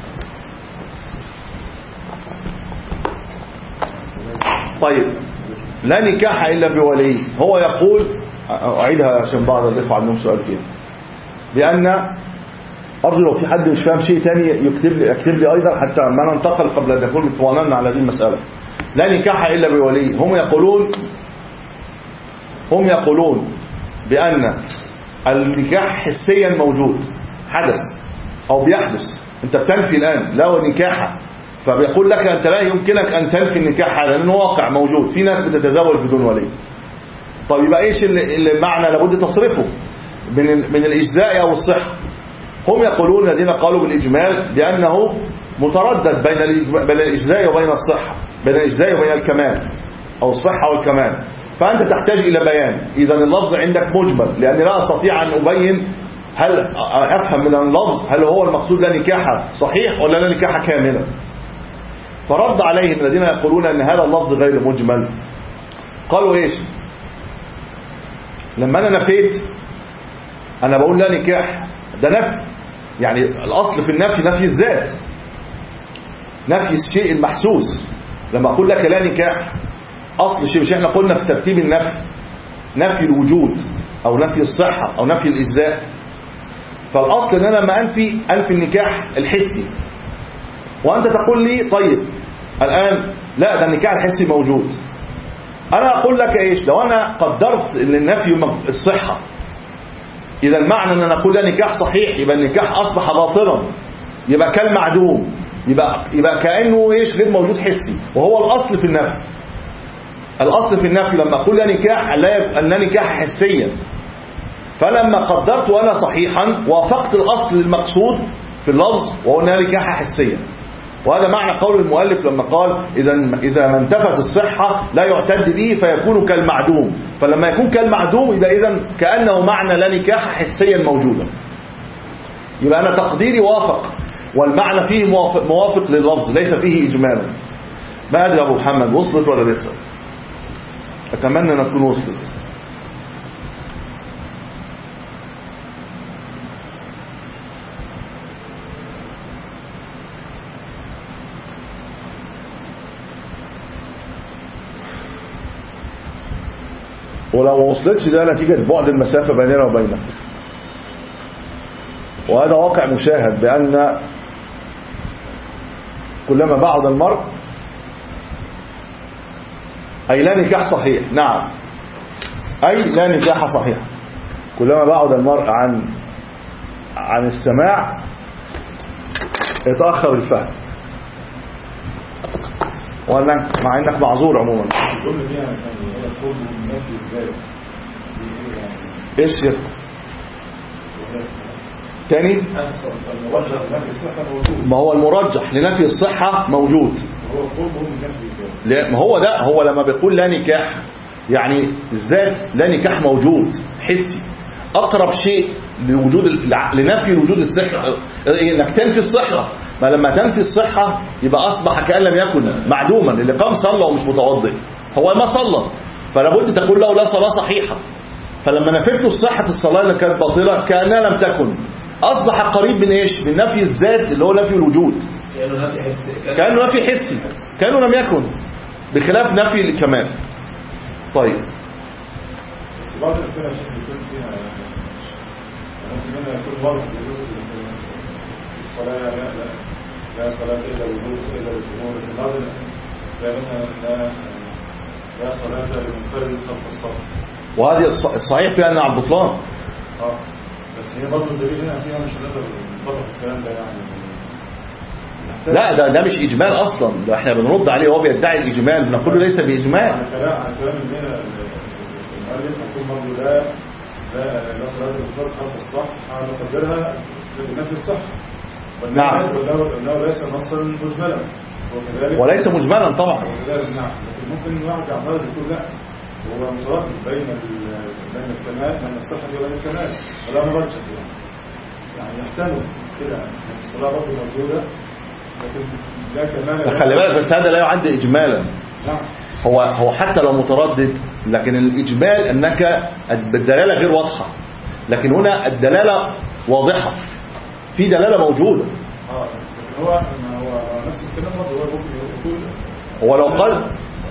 طيب لا نكاح إلا بولي، هو يقول، أعيدها عشان بعض الإخوة عندهم سؤال فيها، بأن أرجو لو في حد مش فاهم شيء تاني يكتب لي يكتب لي أيضا حتى ما ننتقل قبل أن نكون اطمأننا على هذه المسألة. لا نكاح إلا بولي، هم يقولون هم يقولون بأن النكاح حسيا موجود، حدث أو بيحدث، أنت بتنفي الآن لا نكاح، فبيقول لك أنت لا يمكنك أن تنفي النكاح هذا لأنه واقع موجود، في ناس بتتزوج بدون ولي. طيب يبقى إيش المعنى لابد تصرفه من من الإجزاء أو الصحة؟ هم يقولون الذين قالوا بالإجمال لأنه متردد بين بين الإجزاء وبين الصحة، بين الإجزاء وبين الكمال أو الصحة والكمال، فأنت تحتاج إلى بيان. إذا اللفظ عندك مجمل، لأني لا أستطيع أن أبين هل أفهم من اللفظ هل هو المقصود لا نكاح صحيح ولا لا نكاح كاملا. فرد عليهم الذين يقولون أن هذا اللفظ غير مجمل، قالوا إيش؟ لما أنا نفيت، أنا بقول لا نكاح، ده نفي، يعني الأصل في النفي نفي الذات، نفي الشيء المحسوس. لما أقول لك لا نكاح، أصل الشيء، مش احنا قلنا في ترتيب النفي نفي الوجود أو نفي الصحة أو نفي الإجزاء، فالأصل أن أنا لما أنفي أنفي النكاح الحسي، وأنت تقول لي طيب الآن لا ده النكاح الحسي موجود. أنا أقول لك إيش؟ لو أنا قدرت أن النفي الصحة، إذا المعنى أن أنا أقول لا نكاح صحيح، يبقى النكاح أصبح باطلا، يبقى كالمعدوم، يبقى يبقى كأنه إيش غير موجود حسي، وهو الأصل في النفي. الأصل في النفي لما أقول لا نكاح أن لا نكاح حسيا، فلما قدرت وأنا صحيحا وافقت الأصل المقصود في اللفظ وهو لا نكاح حسيا. وهذا معنى قول المؤلف لما قال إذا إذا ما انتفت الصحة لا يعتد به فيكون كالمعدوم، فلما يكون كالمعدوم يبقى إذا كأنه معنى لا نكاح حسيا موجودا، يبقى أنا تقديري وافق، والمعنى فيه موافق, موافق لللفظ ليس فيه إجمالا. ما أدري أبو محمد وصلت ولا لسه؟ أتمنى أن تكون وصلت. ولو ما وصلتش ده نتيجة بعد المسافة بيننا وبينك، وهذا واقع مشاهد، بأن كلما بعد المرء أي لا نكاح صحيح، نعم أي لا نكاح صحيح، كلما بعد المرء عن عن السماع يتأخر الفهم، وأنك مع أنك معذور عموما. إيش تاني؟ ما هو المرجح لنفي الصحة موجود، ما هو ده، هو لما بيقول لا نكاح يعني الذات لا نكاح موجود حسي، أقرب شيء لوجود لنفي وجود الصحة انك تنفي الصحة. ما لما تنفي الصحة يبقى أصبح كأن لم يكن معدوما، اللي قام صلى ومش متوضئ هو ما صلى، فلابد تقول له لا صلاة صحيحة. فلما نفيت له صحة الصلاة اللي كانت باطلة كأنها لم تكن، أصبح قريب من إيش؟ من نفي الذات اللي هو نفي الوجود، كأنه نفي حسي، كأنه نفي حسي، كأنه لم يكن، بخلاف نفي الكمال. طيب بس بعض الأمثلة عشان يكون فيها ممكن أن يكون واضح الصلاة لا لا لا صلاة إلا وجود إلا الجمهور في بعض لا مثلا لا لا صلاة لمنفرد خلف الصف، وهذه الصحيح فيها أنها على البطلان. اه بس هي برضه الدليل هنا فيها مش هنقدر نطبق الكلام ده يعني. لا ده ده مش إجمال أصلا، ده احنا بنرد عليه وهو بيدعي الإجمال، بنقول له ليس بإجمال. على كلام على كلام المؤلف هتكون برضه لا لا لا صلاة المنفرد خلف الصف على مقدرها بنفي الصح. نعم. والله ليس نصا مجملا وليس مجملا طبعا. نعم، لكن ممكن واحد يعترض يقول لا هو متردد بين بين الكمال بين الصحة وبين الكمال، ولا مرجح يعني يعني يحتمل كده الصلاة برضه موجودة لكن لا كمال. خلي بالك بس هذا لا يعد إجمالا. نعم. هو هو حتى لو متردد، لكن الإجمال أنك بالدلالة غير واضحة، لكن هنا الدلالة واضحة، في دلالة موجودة. اه هو هو نفس الكلام برضه هو ممكن يقول هو لو قال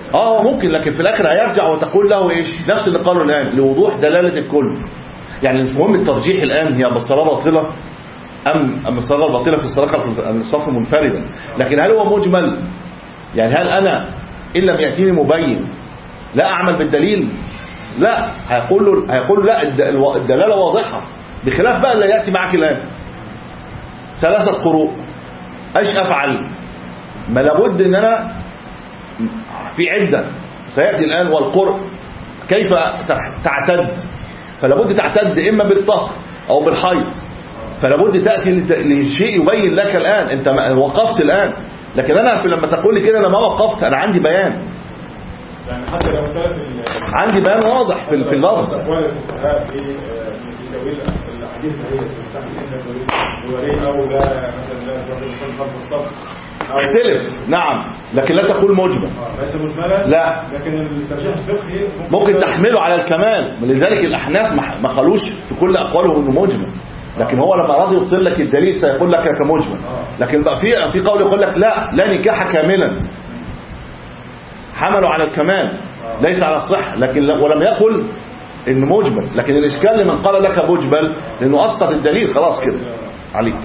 اه ممكن، لكن في الاخر هيرجع وتقول له ايش؟ نفس اللي قاله الان لوضوح دلاله الكل. يعني مش مهم الترجيح الان هي بالصلاه باطله ام ام الصلاه الباطله في الصلاه الصف منفردا، لكن هل هو مجمل؟ يعني هل انا ان لم ياتيني مبين لا اعمل بالدليل؟ لا، هيقول له هيقول له لا الدلاله واضحه، بخلاف بقى اللي ياتي معك الان ثلاثه قروء ايش افعل؟ ما لابد ان انا في عده سياتي الان، والقرء كيف تعتد؟ فلابد تعتد اما بالطهر او بالحيض، فلابد تاتي لشيء يبين لك الان انت وقفت الان. لكن انا لما تقول لي كده انا ما وقفت، انا عندي بيان، يعني حتى لو كانت عندي بيان واضح في في اللفظ. اقوال الفقهاء في في تاويل الاحاديث هي تستحيل هو ليه او لا مثلا لا يستطيع خلف الصف اختلف، نعم، لكن لا تقول مجمل. ليس مجملا، لا، لكن الترجيح الفقهي ممكن تحمله على الكمال، لذلك الاحناف ما قالوش في كل اقوالهم انه مجمل، لكن هو لما راضي يبطل لك الدليل سيقول لك كمجمل. لكن بقى في في قول يقول لك لا لا نكاح كاملا، حملوا على الكمال ليس على الصحة، لكن ولم يقل انه مجمل. لكن الاشكال لمن قال لك مجمل لانه اسقط الدليل خلاص كده عليك.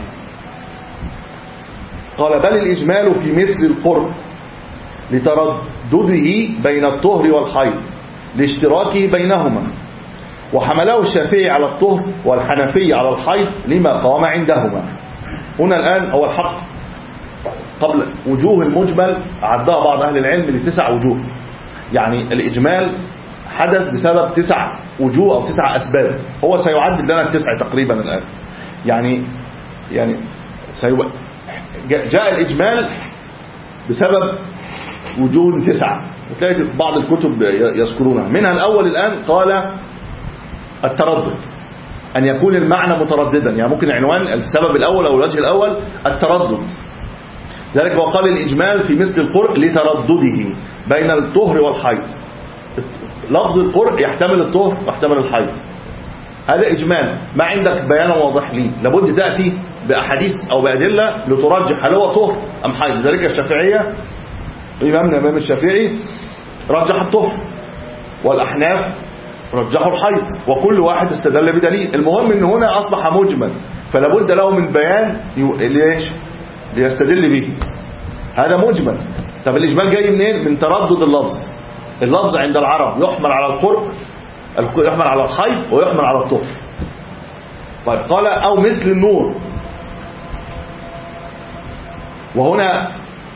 قال بل الإجمال في مثل القرء لتردده بين الطهر والحيض لاشتراكه بينهما، وحمله الشافعي على الطهر والحنفي على الحيض لما قام عندهما. هنا الآن هو الحق قبل وجوه المجمل عدها بعض أهل العلم لتسع وجوه، يعني الإجمال حدث بسبب تسع وجوه أو تسع أسباب، هو سيعدد لنا التسع تقريبا الآن. يعني يعني سيو... جاء الإجمال بسبب وجوه تسعة، وتلاقي بعض الكتب يذكرونها. منها الأول الآن قال التردد، أن يكون المعنى مترددا، يعني ممكن عنوان السبب الأول أو الوجه الأول التردد. ذلك وقال الإجمال في مثل القرء لتردده بين الطهر والحيض. لفظ القرء يحتمل الطهر ويحتمل الحيض، هذا إجمال. ما عندك بيان واضح ليه، لابد تأتي بأحاديث أو بأدلة لترجح هل هو طهر أم حيض. ذلك الشافعية إمامنا الإمام الشافعي رجح الطهر، والأحناف رجحوا الحيض، وكل واحد استدل بدليل. المهم إن هنا أصبح مجمل، فلابد له من بيان ليش ليستدل به. هذا مجمل. طب الإجمال جاي منين؟ من تردد اللفظ. اللفظ عند العرب يحمل على القرء، يحمل على الحيض، ويحمل على الطهر. طيب قال أو مثل النور، وهنا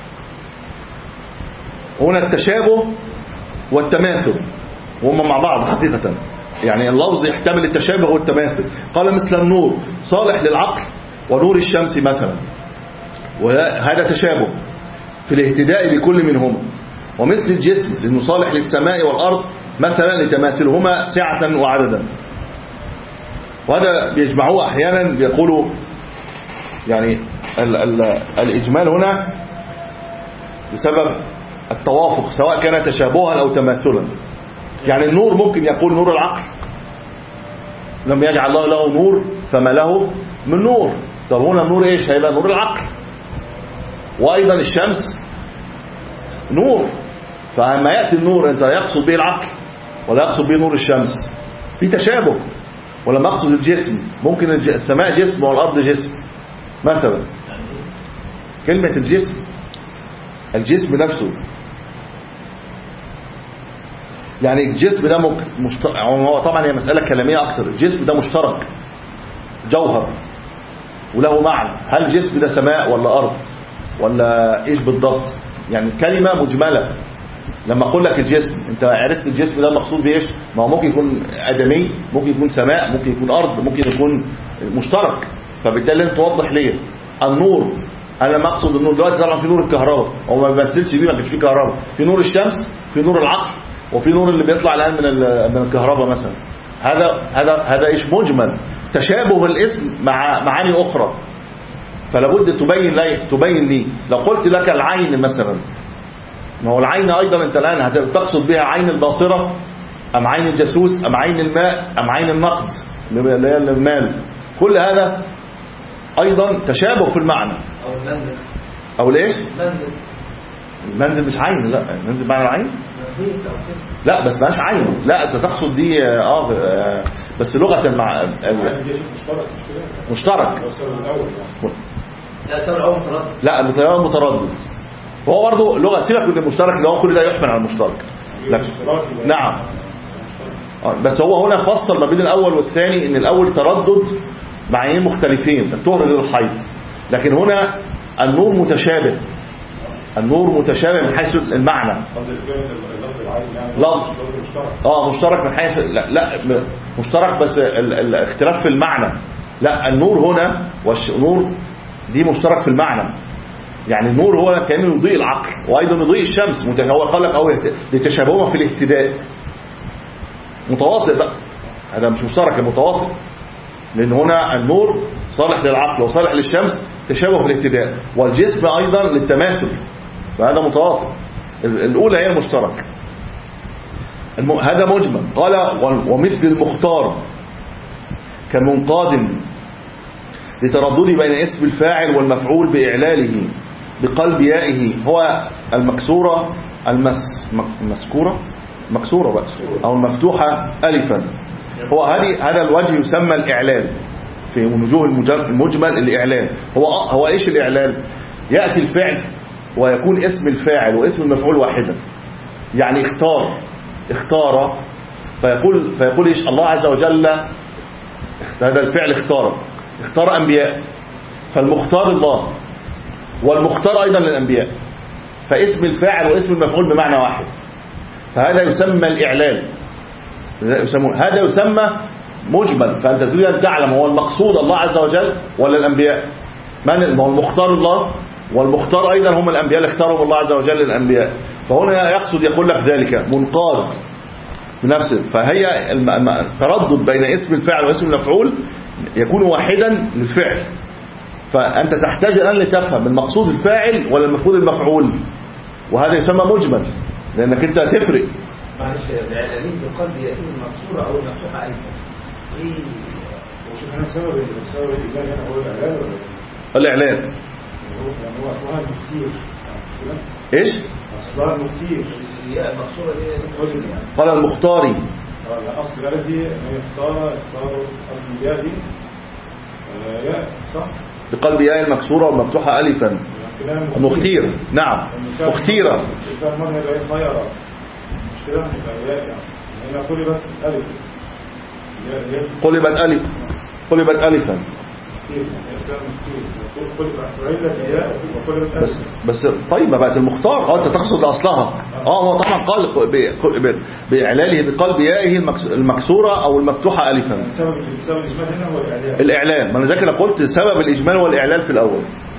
هنا التشابه والتماثل وهم مع بعض حقيقة، يعني اللفظ يحتمل التشابه والتماثل. قال مثل النور صالح للعقل ونور الشمس مثلا، وهذا تشابه في الاهتداء بكل منهما. ومثل الجسم لأنه صالح للسماء والأرض مثلا لتماثلهما سعة وعددا. وهذا بيجمعوه أحيانا بيقولوا يعني ال ال الإجمال هنا بسبب التوافق، سواء كان تشابها أو تماثلا. يعني النور ممكن يقول نور العقل، لم يجعل الله له نور فما له من نور. طب هنا النور ايش؟ هيبقى نور العقل. وأيضا الشمس نور، فلما يأتي النور انت يقصد به العقل ولا يقصد به نور الشمس؟ في تشابه. ولما اقصد الجسم ممكن السماء جسم والأرض جسم مثلا. كلمة الجسم الجسم نفسه، يعني الجسم ده مشترك، هو طبعا هي مسألة كلامية أكتر. الجسم ده مشترك جوهر وله معنى. هل الجسم ده سماء ولا أرض ولا إيش بالضبط؟ يعني كلمة مجملة. لما أقول لك الجسم أنت عرفت الجسم ده المقصود بإيش؟ ما هو ممكن يكون آدمي، ممكن يكون سماء، ممكن يكون أرض، ممكن يكون مشترك. فبالتالي أنت توضح ليه النور. أنا ما أقصد النور دلوقتي طبعا في نور الكهرباء، هو ما بيمثلش بيه، ما كانش فيه كهرباء. في نور الشمس، في نور العقل، وفي نور اللي بيطلع الآن من من الكهرباء مثلا. هذا هذا هذا إيش؟ مجمل. تشابه الاسم مع معاني أخرى، فلابد تبين لي تبين لي لو قلت لك العين مثلا، ما هو العين أيضا أنت الآن تقصد بها عين الباصرة أم عين الجاسوس أم عين الماء أم عين النقد اللي هي المال. كل هذا أيضا تشابه في المعنى. أو المنزل. أو ليش؟ منزل. المنزل مش عين، لا المنزل معنى العين. بيت أو كده. لا بس ماش عين، لا انت تقصد دي اه آه، بس لغة مع ال- مشترك. لا سبب الأول متردد. لا المتردد متردد هو برضه لغة، سيبك من المشترك اللي هو كل ده يحمل على المشترك. لكن نعم آه، بس هو هنا فصل ما بين الأول والثاني، ان الأول تردد معنيين مختلفين، الطهر غير الحيض. لكن هنا النور متشابه، النور متشابه من حيث المعنى. لفظ اه مشترك من حيث لا, لا مشترك بس ال... الاختلاف في المعنى. لا النور هنا والنور دي مشترك في المعنى، يعني النور هو كأنه يضيء العقل وايضا يضيء الشمس. هو قال لك او لتشابههما في الاهتداء، متواطئ بقى، هذا مش مشترك، متواطئ، لان هنا النور صالح للعقل وصالح للشمس، تشابه في الاهتداء، والجسم ايضا للتماثل، فهذا متواطئ. الاولى هي المشترك. الم... هذا مجمل. قال ومثل المختار كمنقاد لتردد بين اسم الفاعل والمفعول بإعلاله بقلب يائه، هو المكسورة المس... المسكورة مكسورة بقى أو المفتوحة ألفا. هو هذه هذا الوجه يسمى الإعلال في وجوه المجمل. الإعلال هو هو إيش الإعلال؟ يأتي الفعل ويكون اسم الفاعل واسم المفعول واحدا، يعني اختار اختار فيقول فيقول ايش الله عز وجل، هذا الفعل اختار اختار انبياء، فالمختار الله والمختار ايضا للانبياء، فاسم الفاعل واسم المفعول بمعنى واحد، فهذا يسمى الاعلال. هذا يسمى مجمل. فانت تريد ان تعلم هو المقصود الله عز وجل ولا الانبياء؟ من هو المختار؟ الله، والمختار ايضا هم الانبياء اللي اختارهم الله عز وجل للانبياء. فهنا يقصد يقول لك ذلك منقاد بنفسه. فهي التردد بين اسم الفاعل واسم المفعول يكون واحدا للفعل، فانت تحتاج الان لتفهم المقصود الفاعل ولا المفعول المفعول، وهذا يسمى مجمل لانك انت هتفرق. معلش الاعلانين بقلب ياتي المكسوره او المفتوحه الفا ايه؟ وشوف انا السبب السبب الاعلان هنا هو الاعلان ولا الاعلان يعني هو اصلها المختير. ايش اصلها المختير هي المكسوره دي قال المختاري. اه اصل بلدي هي اختار اختار اصل الياء دي ياء صح بقلب ياء المكسوره والمفتوحه الفا مختير. نعم مختيره. الكلام مره يبقى خيره مش كده، يبقى ياء يعني هنا قلبت الف قلبت الف قلبت الفا بس بس طيب ما بقت المختار. اه انت تقصد اصلها. اه هو طبعا قال باعلاله بقلب يائه المكسوره او المفتوحه الفا. سبب سبب الاجمال هنا هو الاعلان. الاعلان، ما انا ذاكر قلت سبب الاجمال والاعلان في الاول.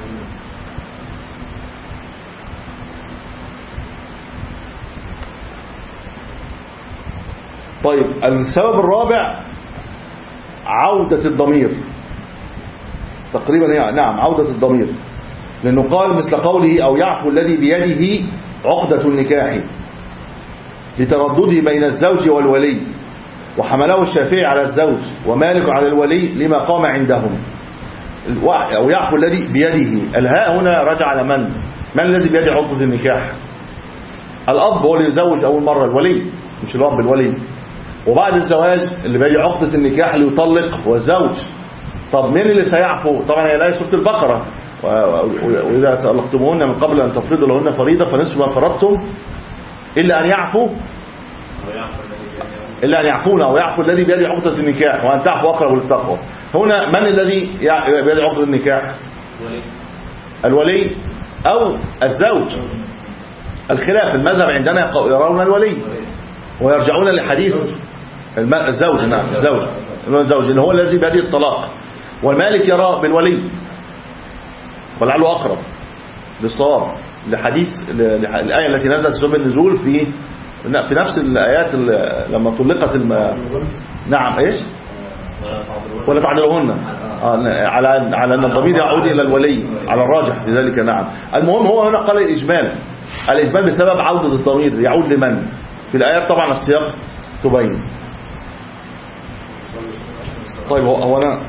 طيب السبب الرابع عودة الضمير تقريبا، يعني نعم عودة الضمير، لأنه قال مثل قوله أو يعفو الذي بيده عقدة النكاح لتردده بين الزوج والولي، وحمله الشافعي على الزوج ومالك على الولي لما قام عندهم. أو يعفو الذي بيده، الهاء هنا رجع على من؟ من الذي بيده عقدة النكاح؟ الأب هو اللي يزوج أول مرة، الولي مش الأب، الولي. وبعد الزواج اللي بيده عقدة النكاح اللي يطلق هو الزوج. طب مين اللي سيعفو؟ طبعا هي لا سورة البقرة وإذا طلقتموهن من قبل أن تفرضوا لهن فريضة فنصف ما فرضتم إلا أن يعفو إلا أن يعفون أو يعفو الذي بيده عقدة النكاح وأن تعفو أقرب للتقوى. هنا من الذي بيده عقدة النكاح؟ الولي أو الزوج. الخلاف المذهب عندنا يرون الولي ويرجعون لحديث الزوج. نعم الزوج الزوج اللي هو الذي بيده الطلاق، والمالك يرى بالولي ولعله أقرب للصواب لحديث الآية التي نزلت سبب النزول في في نفس الآيات لما طلقت الم... نعم إيش ولا تعدلهن على على أن الضمير يعود إلى الولي على الراجح بذلك. نعم المهم هو هنا قال الإجمال الإجمال بسبب عودة الضمير يعود لمن في الآيات. طبعا السياق تبين. طيب هو أنا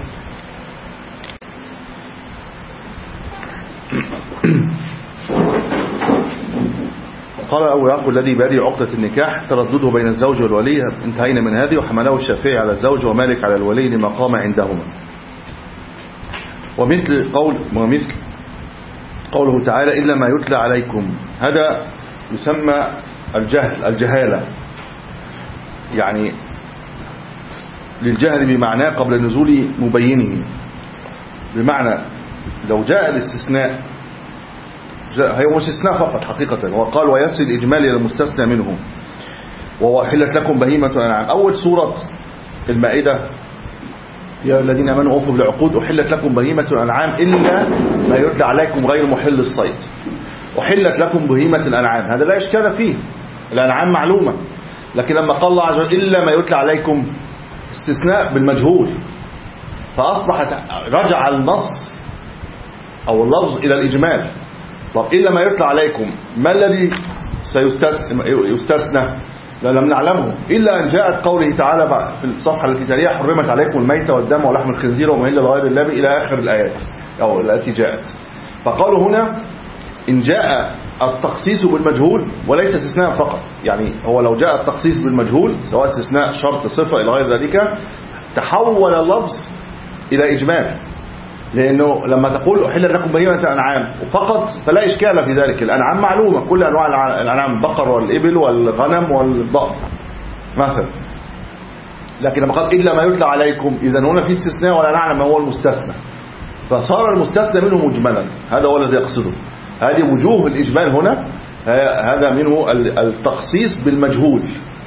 قال أبو يعقوب الذي بيده عقدة النكاح تردده بين الزوج والولي، انتهينا من هذه، وحمله الشافعي على الزوج ومالك على الولي لما قام عندهما. ومثل قول ومثل قوله تعالى إلا ما يتلى عليكم، هذا يسمى الجهل الجهالة، يعني للجهل بمعناه قبل نزول مبينه، بمعنى لو جاء الاستثناء هو استثناء فقط حقيقة، وقال ويسر الإجمال إلى المستثنى منه وأحلت لكم بهيمة الأنعام. أول سورة المائدة يا الذين آمنوا أوفوا بالعقود أحلت لكم بهيمة الأنعام إلا ما يتلى عليكم غير محل الصيد. أحلت لكم بهيمة الأنعام هذا لا إشكال فيه، الأنعام معلومة، لكن لما قال الله عز وجل إلا ما يتلى عليكم استثناء بالمجهول، فأصبحت رجع النص أو اللفظ إلى الإجمال. طب إلا ما يتلى عليكم ما الذي سيستثنى؟ لا لم نعلمه إلا أن جاءت قوله تعالى في الصفحة التي تليها حرمت عليكم الميتة والدم ولحم الخنزير وما أهل لغير الله به إلى آخر الآيات أو التي جاءت. فقالوا هنا إن جاء التخصيص بالمجهول وليس استثناء فقط، يعني هو لو جاء التخصيص بالمجهول سواء استثناء شرط صفة إلى غير ذلك تحول اللفظ إلى إجمال، لأنه لما تقول أحل لكم بهيمة الأنعام فقط فلا إشكال في ذلك، الأنعام معلومة كل أنواع الأنعام، البقر والإبل والغنم والضأن مثلا، لكن لما قال إلا ما يتلى عليكم إذن هنا في استثناء ولا نعلم ما هو المستثنى، فصار المستثنى منه مجملا، هذا هو الذي يقصده. هذه وجوه الإجمال هنا، هذا منه التخصيص بالمجهول،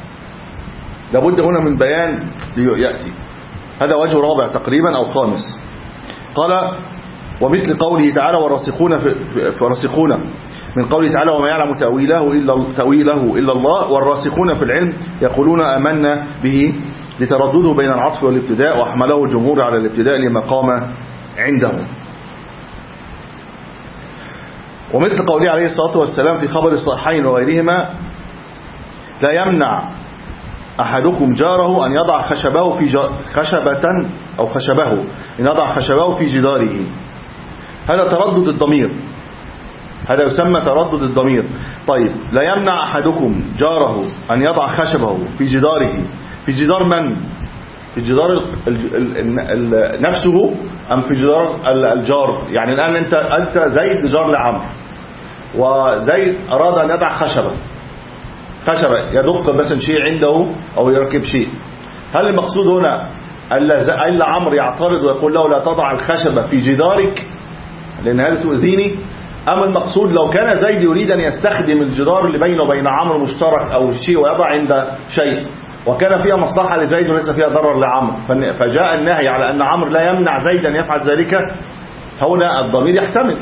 لابد هنا من بيان ليأتي، هذا وجه رابع تقريبا أو خامس. قال ومثل قوله تعالى والراسخون في الراسخون من قوله تعالى وما يعلم تأويله إلا تأويله إلا الله، والراسخون في العلم يقولون آمنا به لتردده بين العطف والابتداء، وحمله الجمهور على الابتداء لما قام عندهم. ومثل قوله عليه الصلاة والسلام في خبر الصحيحين وغيرهما لا يمنع أحدكم جاره أن يضع خشبه في خشبة أو خشبه أن يضع خشبه في جداره، هذا تردد الضمير، هذا يسمى تردد الضمير. طيب لا يمنع أحدكم جاره أن يضع خشبه في جداره، في جدار من؟ في جدار نفسه أم في جدار الجار؟ يعني الآن أنت أنت زيد جار لعمر، وزيد أراد أن يضع خشبة خشبة يدق مثلا شيء عنده أو يركب شيء، هل المقصود هنا ألا عمرو يعترض ويقول له لا تضع الخشبة في جدارك لأن هذا تؤذيني، أم المقصود لو كان زيد يريد أن يستخدم الجدار اللي بينه وبين عمرو مشترك أو شيء ويضع عند شيء وكان فيها مصلحة لزيد وليس فيها ضرر لعمرو، فجاء النهي على أن عمرو لا يمنع زيد أن يفعل ذلك، هنا الضمير يحتمل.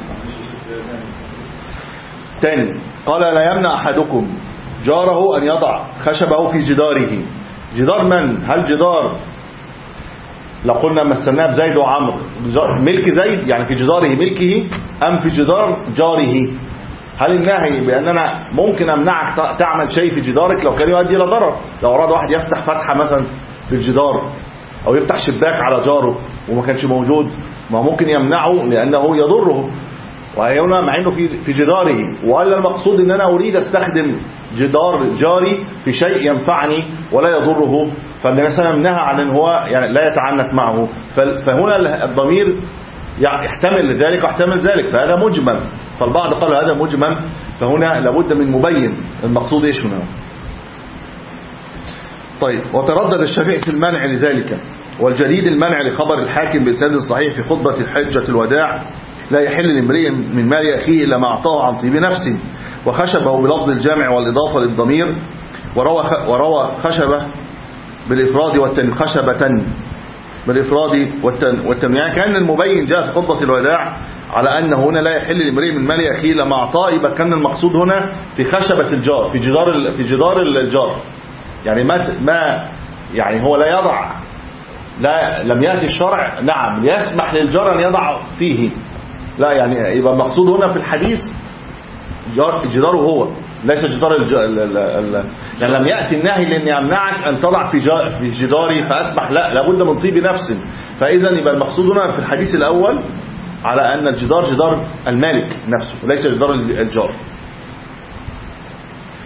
ثاني قال لا يمنع أحدكم جاره أن يضع خشبه في جداره، جدار من؟ هل جدار لو قلنا مثلناه بزيد وعمرو ملك زيد يعني في جداره ملكه أم في جدار جاره؟ هل النهي بأننا ممكن أمنعك تعمل شيء في جدارك لو كان يؤدي إلى ضرر؟ لو أراد واحد يفتح فتحة مثلا في الجدار أو يفتح شباك على جاره وما كانش موجود، ما ممكن يمنعه لأنه يضره، وهنا مع أنه في في جداره. ولا المقصود أن أنا أريد أستخدم جدار جاري في شيء ينفعني ولا يضره، فالنبي صلى الله عليه وسلم نهى عن أن هو يعني لا يتعنت معه، فهنا الضمير يحتمل ذلك ويحتمل ذلك، فهذا مجمل. فالبعض قال هذا مجمل، فهنا لابد من مبين المقصود ايش هنا. طيب وتردد الشافعي في المنع لذلك، والجديد المنع لخبر الحاكم بإسناد صحيح في خطبة حجة الوداع لا يحل لامرئ من مال أخيه إلا ما أعطاه عن طيب نفسه، وخشبه بلفظ الجامع والإضافة للضمير، وروى وروى خشبه بالإفراد والتنوين، خشبة بالإفراد والتنوين، يعني كأن المبين جاء في خطبة الوداع على أن هنا لا يحل لامرئ من مال أخيه إلا ما أعطاه، يبقى كان المقصود هنا في خشبة الجار، في جدار في جدار الجار، يعني ما ما يعني هو لا يضع، لا لم يأتي الشرع نعم يسمح للجار أن يضع فيه، لا يعني يبقى المقصود هنا في الحديث جداره هو ليس جدار الج... ال... ال... ال... يعني لم يأتي النهي لأن يمنعك أن تضع في, ج... في جداري فأسمح، لا لابد من طيب نفس. فإذا يبقى المقصود هنا في الحديث الأول على أن الجدار جدار المالك نفسه وليس جدار الجار.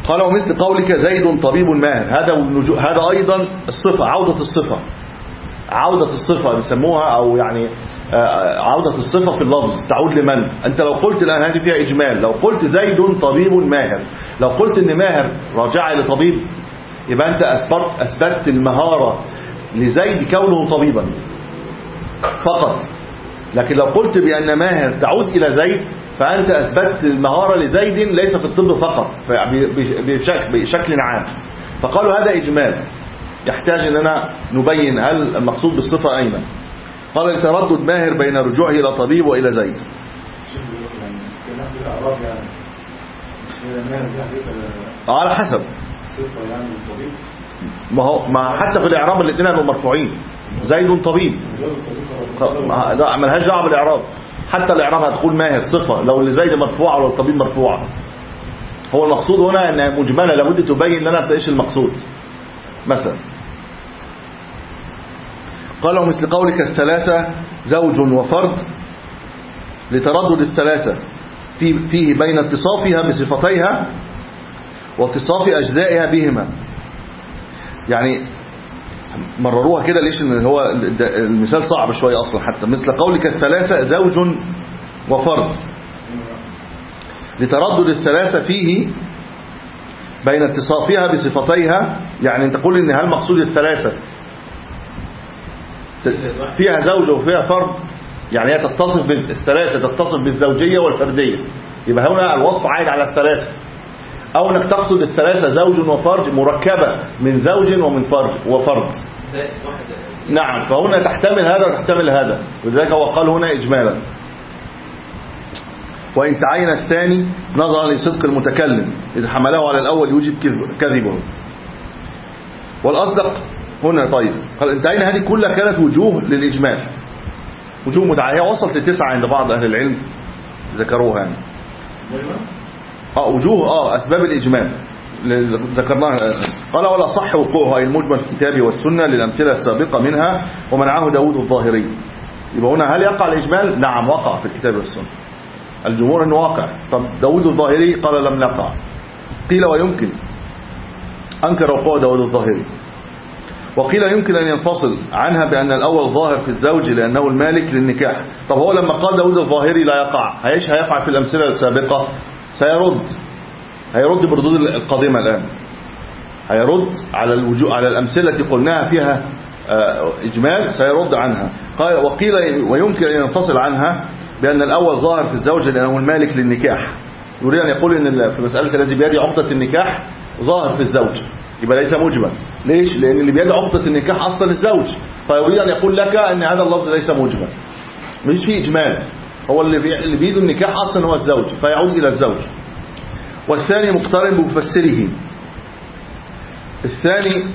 قال ومثل قولك زيد طبيب ماهر، هذا هذا أيضا الصفة، عودة الصفة، عودة الصفة بيسموها، أو يعني عودة الصفة في اللفظ تعود لمن؟ أنت لو قلت الآن هذه فيها إجمال، لو قلت زيد طبيب ماهر، لو قلت إن ماهر راجع لطبيب يبقى أنت أثبت أثبتت المهارة لزيد كونه طبيبا فقط. لكن لو قلت بأن ماهر تعود إلى زيد فأنت أثبتت المهارة لزيد ليس في الطب فقط، بشكل عام. فقالوا هذا إجمال يحتاج أننا نبين هل المقصود بالصفة أين. قال لتردد ماهر بين رجوعه إلى طبيب وإلى زيد. على حسب ما هو ما حتى في الإعراب الاثنين هيبقوا مرفوعين. زيد طبيب لا ملهاش دعوه بالإعراب، حتى الإعراب هتقول ماهر صفة لو لزيد مرفوعة ولا الطبيب مرفوعة. هو المقصود هنا أنها مجملة، لابد تبين لنا ايش المقصود. مثلا قالوا مثل قولك الثلاثة زوج وفرد لتردد الثلاثة في فيه بين اتصافها بصفتيها واتصاف أجزائها بهما. يعني مرروها كده ليش؟ ان هو المثال صعب شوية أصلا. حتى مثل قولك الثلاثة زوج وفرد لتردد الثلاثة فيه بين اتصافها بصفتيها. يعني انت تقول ان هل مقصود الثلاثة فيها زوج وفيها فرد، يعني هي تتصف بالثلاثة تتصف بالزوجية والفردية، يبقى هنا الوصف عائد على الثلاثة. او انك تقصد الثلاثة زوج وفرد مركبة من زوج ومن فرد وفرد. نعم، فهنا تحتمل هذا وتحتمل هذا، ولذلك هو قال هنا إجمالا. وإن تعين الثاني نظرا لصدق المتكلم إذا حمله على الأول يوجب كذبه. والأصدق هنا طيب قال إن تعين هذه كلها كانت وجوه للإجمال، وجوه متعينة وصلت لتسعة عند بعض أهل العلم ذكروها يعني. آه وجوه آه أسباب الإجمال ذكرناها. قال ولا صح وقوعها المجمل في الكتاب والسنة للأمثلة السابقة منها ومنعه داود الظاهري. يبقى هنا هل يقع الإجمال؟ نعم وقع في الكتاب والسنة، الجمهور أنه واقع. طب داود الظاهري قال لم يقع. قيل ويمكن، أنكر وقوع داود الظاهري. وقيل يمكن أن ينفصل عنها بأن الأول ظاهر في الزوج لأنه المالك للنكاح. طب هو لما قال داود الظاهري لا يقع، هيش هيقع في الأمثلة السابقة؟ سيرد هيرد بردود القادمة الآن، هيرد على الوجوه على الأمثلة التي قلناها فيها إجمال سيرد عنها. قال وقيل ويمكن أن ينفصل عنها بأن الأول ظاهر في الزوج لأنه المالك للنكاح. يريد أن يقول أن في مسألة الذي بيده عقدة النكاح ظاهر في الزوج، يبقى ليس مجمل. ليش؟ لأن اللي بيده عقدة النكاح أصلا الزوج، فيريد أن يقول لك أن هذا اللفظ ليس مجمل، مش فيه إجمال. هو اللي اللي بيده النكاح أصلا هو الزوج فيعود إلى الزوج. والثاني مقترن بمفسره. الثاني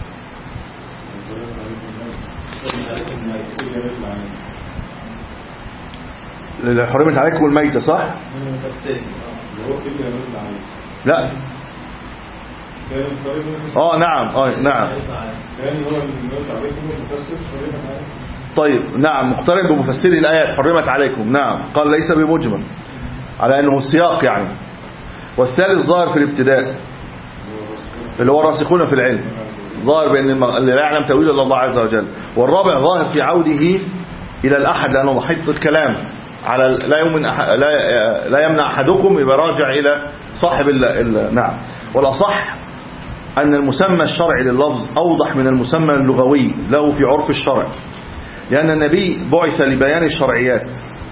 حرمت عليكم الميتة صح؟ لا اه نعم اه نعم طيب نعم مقترن بمفسره الآيات حرمت عليكم. نعم قال ليس بمجمل على أنه السياق يعني. والثالث ظاهر في الابتداء اللي هو الراسخون في العلم، ظاهر بأن اللي لا يعلم تأويل إلا الله عز وجل. والرابع ظاهر في عوده إلى الأحد لأنه محيط الكلام على لا يمن أح... لا لا يمنع أحدكم يبقى راجع إلى صاحب ال... ال... نعم. والأصح أن المسمى الشرعي لللفظ أوضح من المسمى اللغوي له في عرف الشرع، لأن النبي بعث لبيان الشرعيات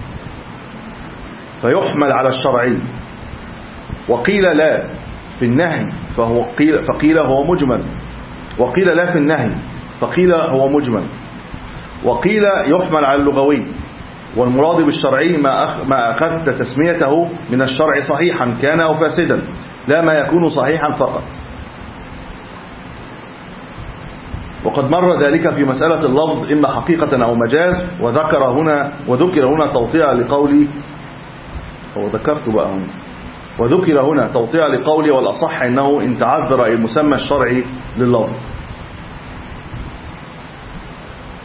فيحمل على الشرعي. وقيل لا في النهي فهو قيل فقيل هو مجمل، وقيل لا في النهي فقيل هو مجمل، وقيل يحمل على اللغوي. والمراد بالشرعي ما أخ ما أخذت تسميته من الشرع صحيحا كان أو فاسدا، لا ما يكون صحيحا فقط. وقد مر ذلك في مسألة اللفظ إما حقيقة أو مجاز، وذكر هنا وذكر هنا توطئة لقولي هو ذكرت بقى هنا وذكر هنا توطئة لقولي والأصح إنه إن تعذر المسمى الشرعي لللفظ.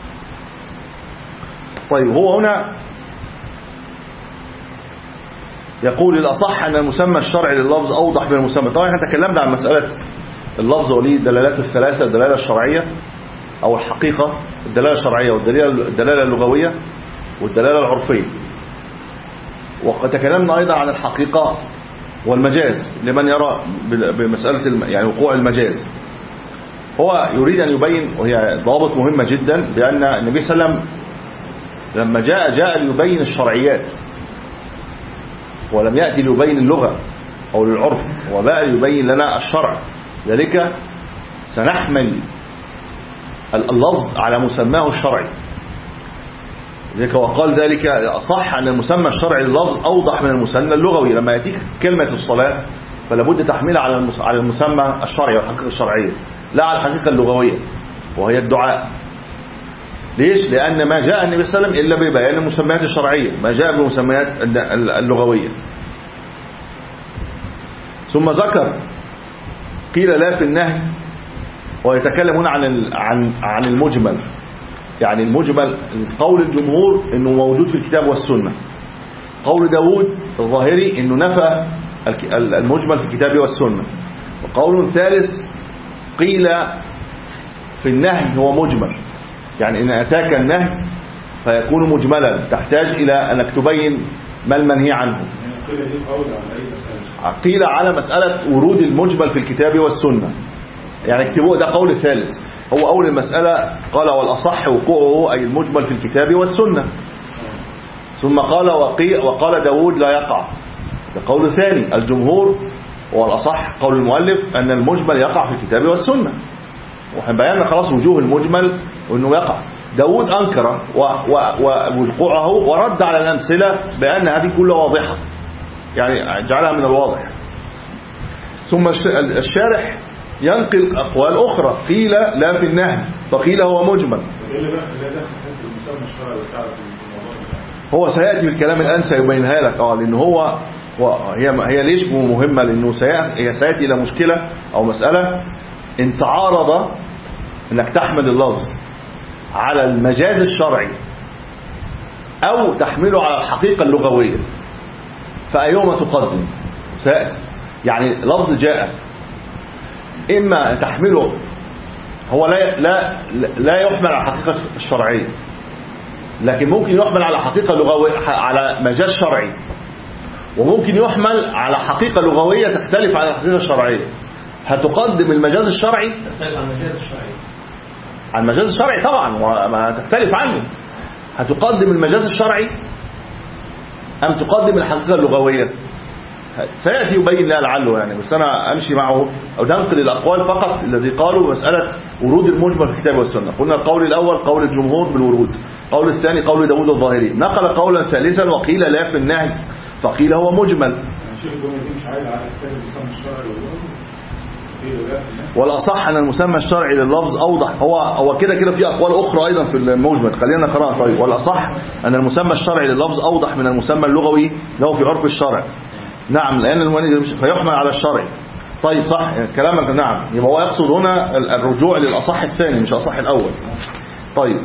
طيب هو هنا يقول الأصح أن المسمى الشرعي لللفظ أوضح من المسمى. طبعا احنا تكلمنا عن مسألة اللفظ وليه الدلالات الثلاثة، الدلالة الشرعية أو الحقيقة، الدلالة الشرعية والدلالة اللغوية والدلالة العرفية. وقد تكلمنا أيضا عن الحقيقة والمجاز لمن يرى بمسألة يعني وقوع المجاز. هو يريد أن يبين، وهي ضوابط مهمة جدا، بأن النبي صلى الله عليه وسلم لما جاء جاء ليبين الشرعيات ولم يأتي ليبين اللغة أو للعرف، وبقى ليبين لنا الشرع. ذلك سنحمل اللفظ على مسماه الشرعي. ذلك وقال ذلك أصح أن المسمى الشرعي لللفظ أوضح من المسمى اللغوي. لما يأتيك كلمة الصلاة فلا بد تحملها على على المسمى الشرعي والحقيقة الشرعية، لا على الحقيقة اللغوية وهي الدعاء. ليش؟ لأن ما جاء النبي صلى الله عليه وسلم إلا ببيان المسميات الشرعية، ما جاء بالمسميات اللغوية. ثم ذكر قيل لا في النهي، ويتكلم هنا عن عن عن المجمل. يعني المجمل قول الجمهور انه موجود في الكتاب والسنة، قول داود الظاهري انه نفى المجمل في الكتاب والسنة، وقول ثالث قيل في النهي هو مجمل، يعني ان اتاك النهي فيكون مجملا، تحتاج الى انك تبين ما المنهي عنه. قيل على مسألة ورود المجمل في الكتاب والسنة، يعني اكتبوه، ده قول الثالث. هو أول المسألة قال والأصح وقوعه أي المجمل في الكتاب والسنة، ثم قال وقي وقال داود لا يقع، ده قول ثاني. الجمهور والأصح قول المؤلف أن المجمل يقع في الكتاب والسنة، وبينا خلاص وجوه المجمل وأنه يقع. داود أنكر ووقوعه ورد على الأمثلة بأن هذه كلها واضحة، يعني جعلها من الواضح. ثم الشارح ينقل أقوال أخرى، قيل لا في النهي فقيل هو مجمل. هو سيأتي بالكلام الآن سيبينها لك، اه لأنه هو هي هي ليش مهمة، لأنه هي سيأتي إلى مشكلة أو مسألة إن تعارض إنك تحمل اللفظ على المجاز الشرعي أو تحمله على الحقيقة اللغوية، فأيهما تقدم؟ سيأتي. يعني لفظ جاء إما تحمله، هو لا لا لا يحمل على الحقيقة الشرعية، لكن ممكن يحمل على حقيقة لغوية على مجاز شرعي، وممكن يحمل على حقيقة لغوية تختلف عن الحقيقة الشرعية. هتقدم المجاز الشرعي تختلف عن المجاز الشرعي عن المجاز الشرعي طبعا وما تختلف عنه. هتقدم المجاز الشرعي أم تقدم الحقيقة اللغوية؟ سيأتي يبين لها لعله يعني، بس أنا أمشي معه أو ننقل الأقوال فقط الذي قالوا مسألة ورود المجمل في الكتاب والسنة. قلنا القول الأول قول الجمهور بالورود، قول الثاني قول داود الظاهري، نقل قولا ثالثا وقيل لا في النهي فقيل هو مجمل. والأصح أن المسمى الشرعي لللفظ أوضح. هو هو كده كده في أقوال أخرى أيضا في المجمل، خلينا نقرأها. طيب والأصح أن المسمى الشرعي لللفظ أوضح من المسمى اللغوي له في عرف الشرع. نعم، لأن المؤنث فيحمل على الشرعي. طيب صح كلامك، نعم. يبقى هو يقصد هنا الرجوع للأصح الثاني مش أصح الأول. طيب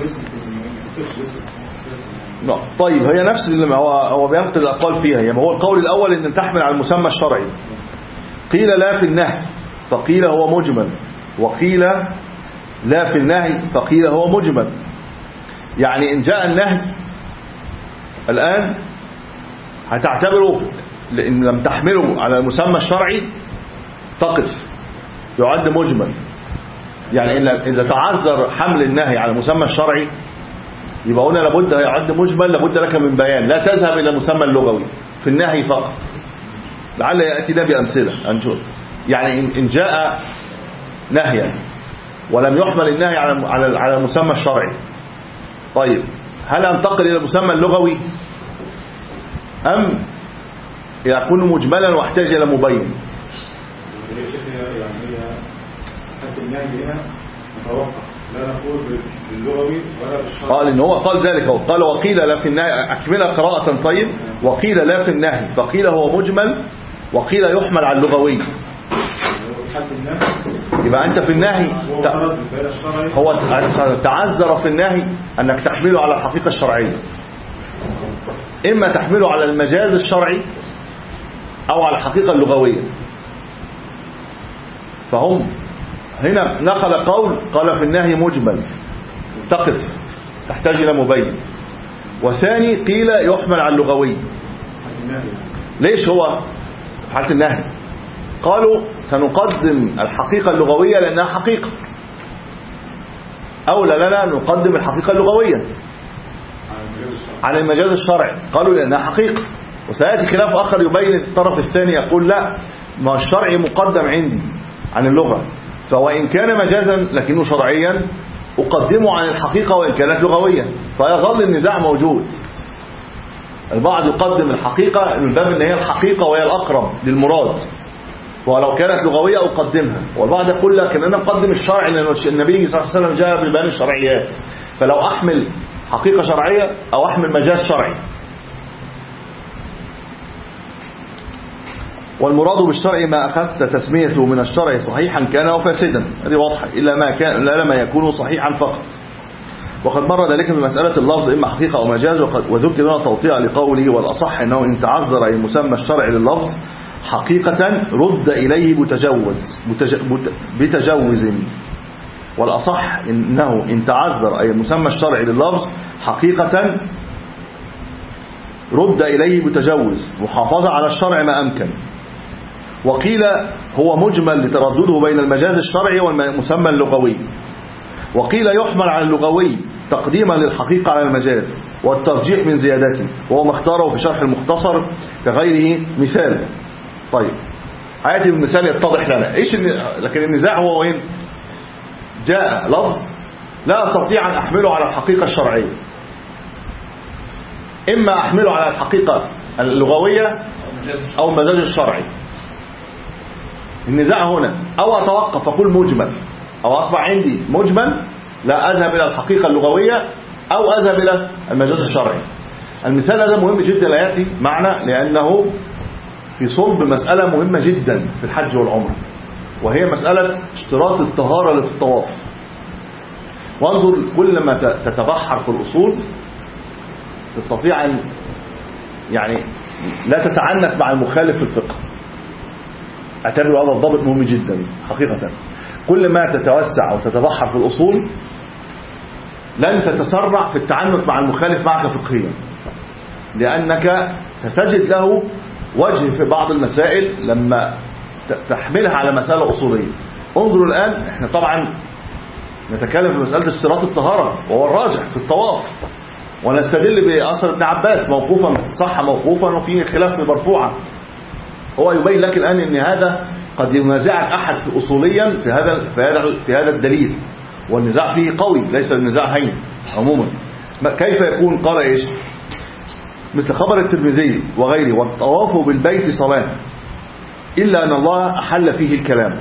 لا. طيب هي نفس اللي هو هو بينقل الأقوال فيها. يبقى هو القول الأول إن تحمل على المسمى الشرعي. قيل لا في النهي فقيل هو مجمل، وقيل لا في النهي فقيل هو مجمل. يعني إن جاء النهي الآن هتعتبره لأن لم تحمله على المسمى الشرعي تقف يعد مجمل. يعني إذا تعذر حمل النهي على المسمى الشرعي يبقى هنا لابد يعد مجمل، لابد لك من بيان، لا تذهب إلى المسمى اللغوي في النهي فقط. لعل يأتينا بأمثلة أنشر. يعني إن جاء نهيا ولم يحمل النهي على على المسمى الشرعي، طيب هل أنتقل إلى المسمى اللغوي أم يكون مجملا واحتاج إلى مبين؟ لا نقول باللغوي ولا بالشرعي. قال إن هو قال ذلك، قال وقيل لا في النهي، أكملها قراءة. طيب وقيل لا في النهي فقيل هو مجمل وقيل يحمل على اللغوي. يبقى أنت في النهي هو تعذر في النهي أنك تحمله على الحقيقة الشرعية، إما تحمله على المجاز الشرعي أو على الحقيقة اللغوية. فهم هنا نقل قول قال في النهي مجمل تقف تحتاج إلى مبين، وثاني قيل يحمل على اللغوي. ليش هو في حالة النهي قالوا سنقدم الحقيقة اللغوية لأنها حقيقة، أولى لنا نقدم الحقيقة اللغوية عن المجاز الشرعي، قالوا لأنها حقيقة. وسيأتي خلاف آخر يبين الطرف الثاني يقول لا، ما الشرعي مقدم عندي عن اللغة، فوإن كان مجازا لكنه شرعيا أقدمه عن الحقيقة وإن كانت لغوية، فيظل النزاع موجود. البعض يقدم الحقيقة من باب أن هي الحقيقة وهي الأقرب للمراد، ولو كانت لغوية أقدمها، والبعض يقول لك أن أنا أقدم الشرع لأن النبي صلى الله عليه وسلم جاء ببيان الشرعيات، فلو أحمل حقيقة شرعية أو أحمل مجاز شرعي. والمراد بالشرع ما أخذت تسميته من الشرع صحيحا كان أو فاسدا، هذه واضحة، إلا ما كان لا ما يكون صحيحا فقط. وقد مر ذلك في مسألة اللفظ إما حقيقة أو مجاز، وذكر هنا توطيع لقوله والأصح أنه إن تعذر أي مسمى الشرع لللفظ حقيقة رد إليه بتجوز بتجوز والأصح إنه إن تعذر أي مسمى الشرع لللفظ حقيقة رد إليه بتجوز محافظة على الشرع ما أمكن. وقيل هو مجمل لتردده بين المجاز الشرعي والمسمى اللغوي، وقيل يحمل على اللغوي تقديما للحقيقة على المجاز والترجيح من زيادته، وهو ما اختاره في شرح المختصر كغيره مثال. طيب آياتي بالمثال يتضح لنا إيش الن... لكن النزاع هو وين؟ جاء لفظ لا أستطيع أن أحمله على الحقيقة الشرعية، إما أحمله على الحقيقة اللغوية أو المجاز الشرعي. النزاع هنا أو أتوقف أقول مجمل، أو أصبح عندي مجمل لا أذهب إلى الحقيقة اللغوية أو أذهب إلى المجاز الشرعي. المثال هذا مهم جدا لا يأتي معنا لأنه في صلب مسألة مهمة جدا في الحج والعمرة، وهي مسألة اشتراط الطهارة للطواف. وانظر كل ما تتبحر في الأصول تستطيع أن يعني لا تتعنف مع المخالف في الفقه. اعتبروا هذا الضابط مهم جدا حقيقة. كل ما تتوسع وتتبحر في الأصول لن تتسرع في التعنت مع المخالف معك فقهيا، لأنك ستجد له وجه في بعض المسائل لما تحملها على مسألة أصولية. انظروا الآن، احنا طبعا نتكلم في مسألة اشتراط الطهارة وهو الراجح في الطواف، ونستدل بأثر ابن عباس موقوفا صح موقوفا وفيه خلاف مرفوعا. هو يبين لك الآن ان هذا قد ينازعك أحد في أصوليا في هذا في هذا في هذا الدليل، والنزاع فيه قوي ليس النزاع هين عموما. كيف يكون؟ قال ايش؟ مثل خبر الترمذي وغيره والطواف بالبيت صلاة إلا أن الله أحل فيه الكلام.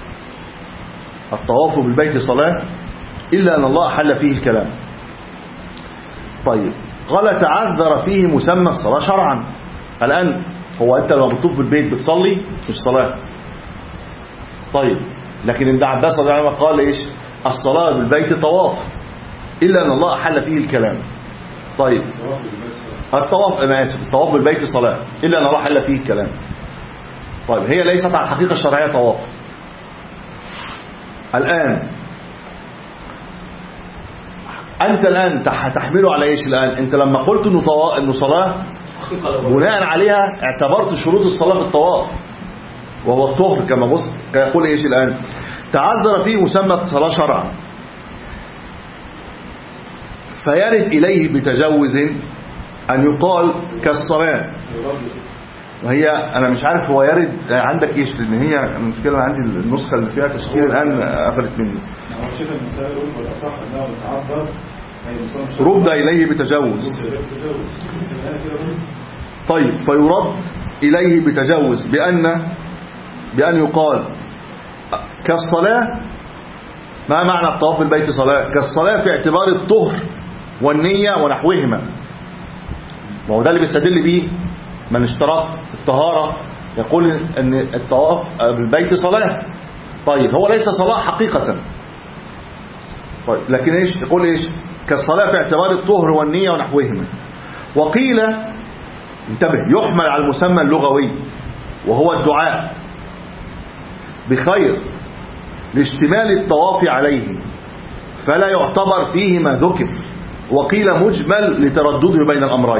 الطواف بالبيت صلاة إلا أن الله أحل فيه الكلام. طيب قال تعذر فيه مسمى الصلاة شرعا. الآن هو أنت لما بتطوف بالبيت بتصلي مش صلاة. طيب لكن ابن عباس رضي الله عنه قال إيش؟ الصلاة بالبيت طواف إلا أن الله أحل فيه الكلام. طيب الطواف أنا آسف الطواف بالبيت صلاة إلا أن الله أحل فيه الكلام. طيب هي ليست على الحقيقة الشرعية طواف. الآن أنت الآن تحمله على إيش؟ الآن أنت لما قلت إنه طواف إنه صلاة بناء عليها اعتبرت شروط الصلاة في الطواف وهو الطهر كما بص يقول إيش الآن؟ تعذر فيه مسمى الصلاة شرعا فيرد إليه بتجوز أن يقال كالصلاة. وهي أنا مش عارف هو يرد عندك إيش، لأن هي المشكلة عندي النسخة اللي فيها تشكيل الآن قفلت مني. رد إليه بتجوز. طيب فيرد إليه بتجوز بأن بأن يقال كالصلاة. ما معنى الطواف بالبيت صلاة؟ كالصلاة في اعتبار الطهر والنية ونحوهما. وهو ده اللي بيستدل به من اشترط الطهارة يقول ان الطواف بالبيت صلاة. طيب هو ليس صلاة حقيقة. طيب لكن ايش يقول؟ ايش كالصلاة في اعتبار الطهر والنية ونحوهما. وقيل انتبه يحمل على المسمى اللغوي وهو الدعاء بخير لاشتمال الطواف عليه فلا يعتبر فيه ما ذكر، وقيل مجمل لتردده بين الأمرين.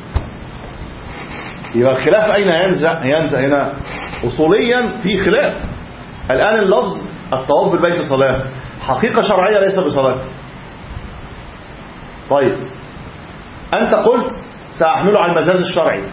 يبقى الخلاف أين ينزع ينزع هنا؟ أصوليا في خلاف. الآن اللفظ الطواف بالبيت صلاة حقيقة شرعية ليس بصلاة. طيب أنت قلت سأحمله على المجاز الشرعي.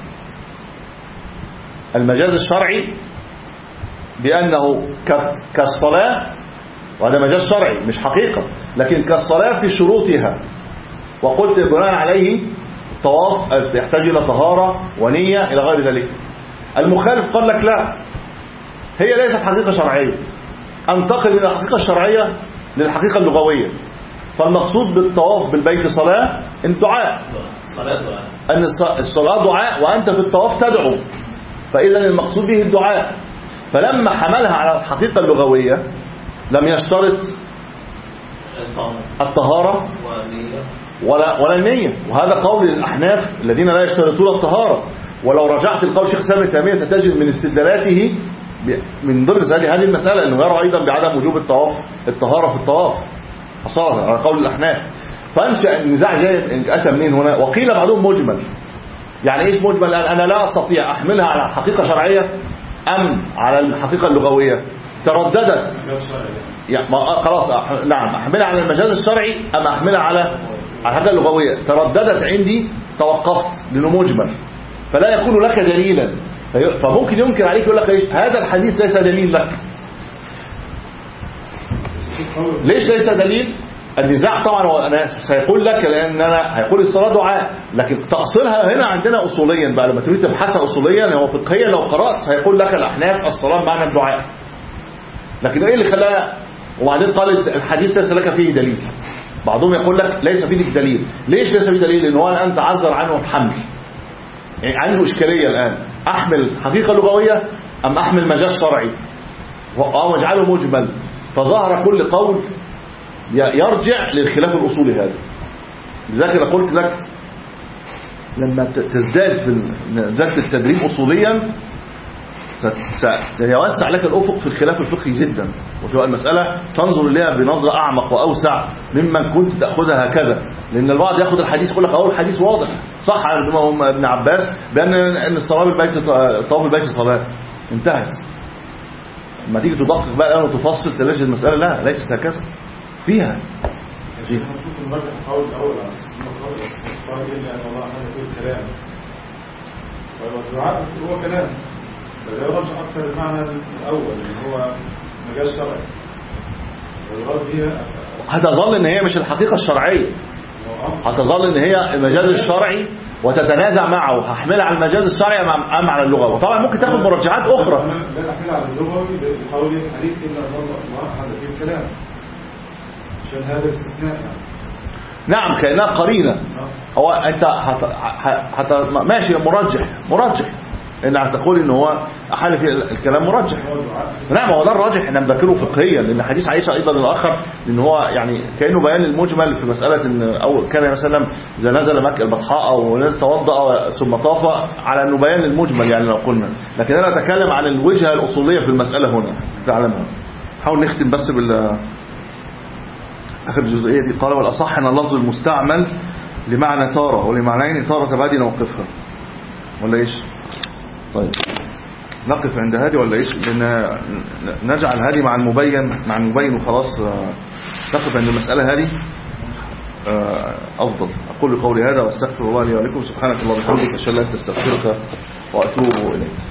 المجاز الشرعي بأنه كالصلاة، وهذا مجاز شرعي مش حقيقة، لكن كالصلاة في شروطها، وقلت بناء عليه الطواف يحتاج إلى طهارة ونية إلى غير ذلك. المخالف قال لك لا، هي ليست حقيقة شرعية، انتقل من الحقيقة الشرعية للحقيقة اللغوية. فالمقصود بالطواف بالبيت صلاة الدعاء، أن الصلاة دعاء وأنت في الطواف تدعو، فإذا المقصود به الدعاء. فلما حملها على الحقيقة اللغوية لم يشترط الطهارة ولا ولا النية، وهذا قول الأحناف الذين لا يشترطون الطهارة. ولو رجعت القول شيخ سامي تيمية ستجد من استدلالاته من ضمن هذه المسألة أنه يرى أيضا بعدم وجوب الطواف الطهارة في الطواف أصلا على قول الأحناف. فأنشأ النزاع جاي أتى منين هنا؟ وقيل بعضهم مجمل. يعني إيش مجمل؟ أنا لا أستطيع أحملها على حقيقة شرعية أم على الحقيقة اللغوية. ترددت يعني خلاص نعم أحملها على المجاز الشرعي أم أحملها على الحقيقة اللغوية. ترددت عندي توقفت لأنه مجمل فلا يكون لك دليلا. فممكن ينكر عليك يقول لك إيش هذا الحديث ليس دليل لك. ليش ليس دليل؟ النزاع طبعا أنا سيقول لك لأن أنا هيقول الصلاة دعاء، لكن تأصيلها هنا عندنا أصوليا بقى لما تريد تبحثها أصوليا هو فقهيا لو قرأت سيقول لك الأحناف الصلاة معنى الدعاء. لكن إيه اللي خلاها؟ وبعدين قال الحديث ليس لك فيه دليل. بعضهم يقول لك ليس فيه دليل. ليش ليس فيه دليل؟ لأن هو الآن تعذر عنه الحمل، يعني عنده إشكالية الآن، أحمل حقيقة لغوية أم أحمل مجاز شرعي أو أجعله مجمل. فظهر كل قول يرجع للخلاف الأصولي هذا. لذلك أنا قلت لك لما تزداد في زادة التدريب أصوليا سيوسع لك الأفق في الخلاف الفقهي جدا، وتبقى المسألة تنظر إليها بنظرة أعمق وأوسع ممن كنت تأخذها هكذا. لأن البعض يأخذ الحديث يقول لك أول الحديث واضح صح عن ابن عباس بأن أن الصلاة بالبيت طواف البيت صلاة انتهت. لما تيجي تدقق بقى الآن وتفصل تلاقي المسألة لا ليست هكذا فيها. هو كلام فده يرجع أكثر المعنى الأول اللي هو مجاز شرعي. هتظل إن هي مش الحقيقة الشرعية، هتظل إن هي المجاز الشرعي وتتنازع معه هحملها على المجاز الشرعي أم على اللغة. وطبعا ممكن تاخد مرجعات أخرى. لا تحملها على اللغة بقول الحديث إلا الله هذا فيه الكلام عشان هذا الاستثناء. نعم كأنها قرينة. هو أنت حت... حت... ماشي مرجح مرجح إن هتقول إن هو أحالف الكلام مرجح. نعم هو ده الراجح إحنا نذكره فقهيا لأن حديث عائشة أيضا الآخر لأن هو يعني كأنه بيان المجمل في مسألة إن أو كان مثلا إذا نزل مكة البطحاء أو نزل توضأ ثم طاف على إنه بيان المجمل يعني لو قلنا. لكن أنا أتكلم عن الوجهة الأصولية في المسألة هنا تعلمها. حاول نختم بس بال آخر الجزئية دي. قال والأصح أن اللفظ المستعمل لمعنى تارة ولمعنين تارة بعد نوقفها ولا إيش؟ طيب نقف عند هذه ولا إيش؟ لأن نجعل هذه مع المبين مع المبين وخلاص. نقف عند المسألة هذه أفضل. أقول قولي هذا واستغفر الله لي ولكم. سبحانك اللهم وبحمدك أشهد أن لا إله إلا أنت أستغفرك وأتوب إليك.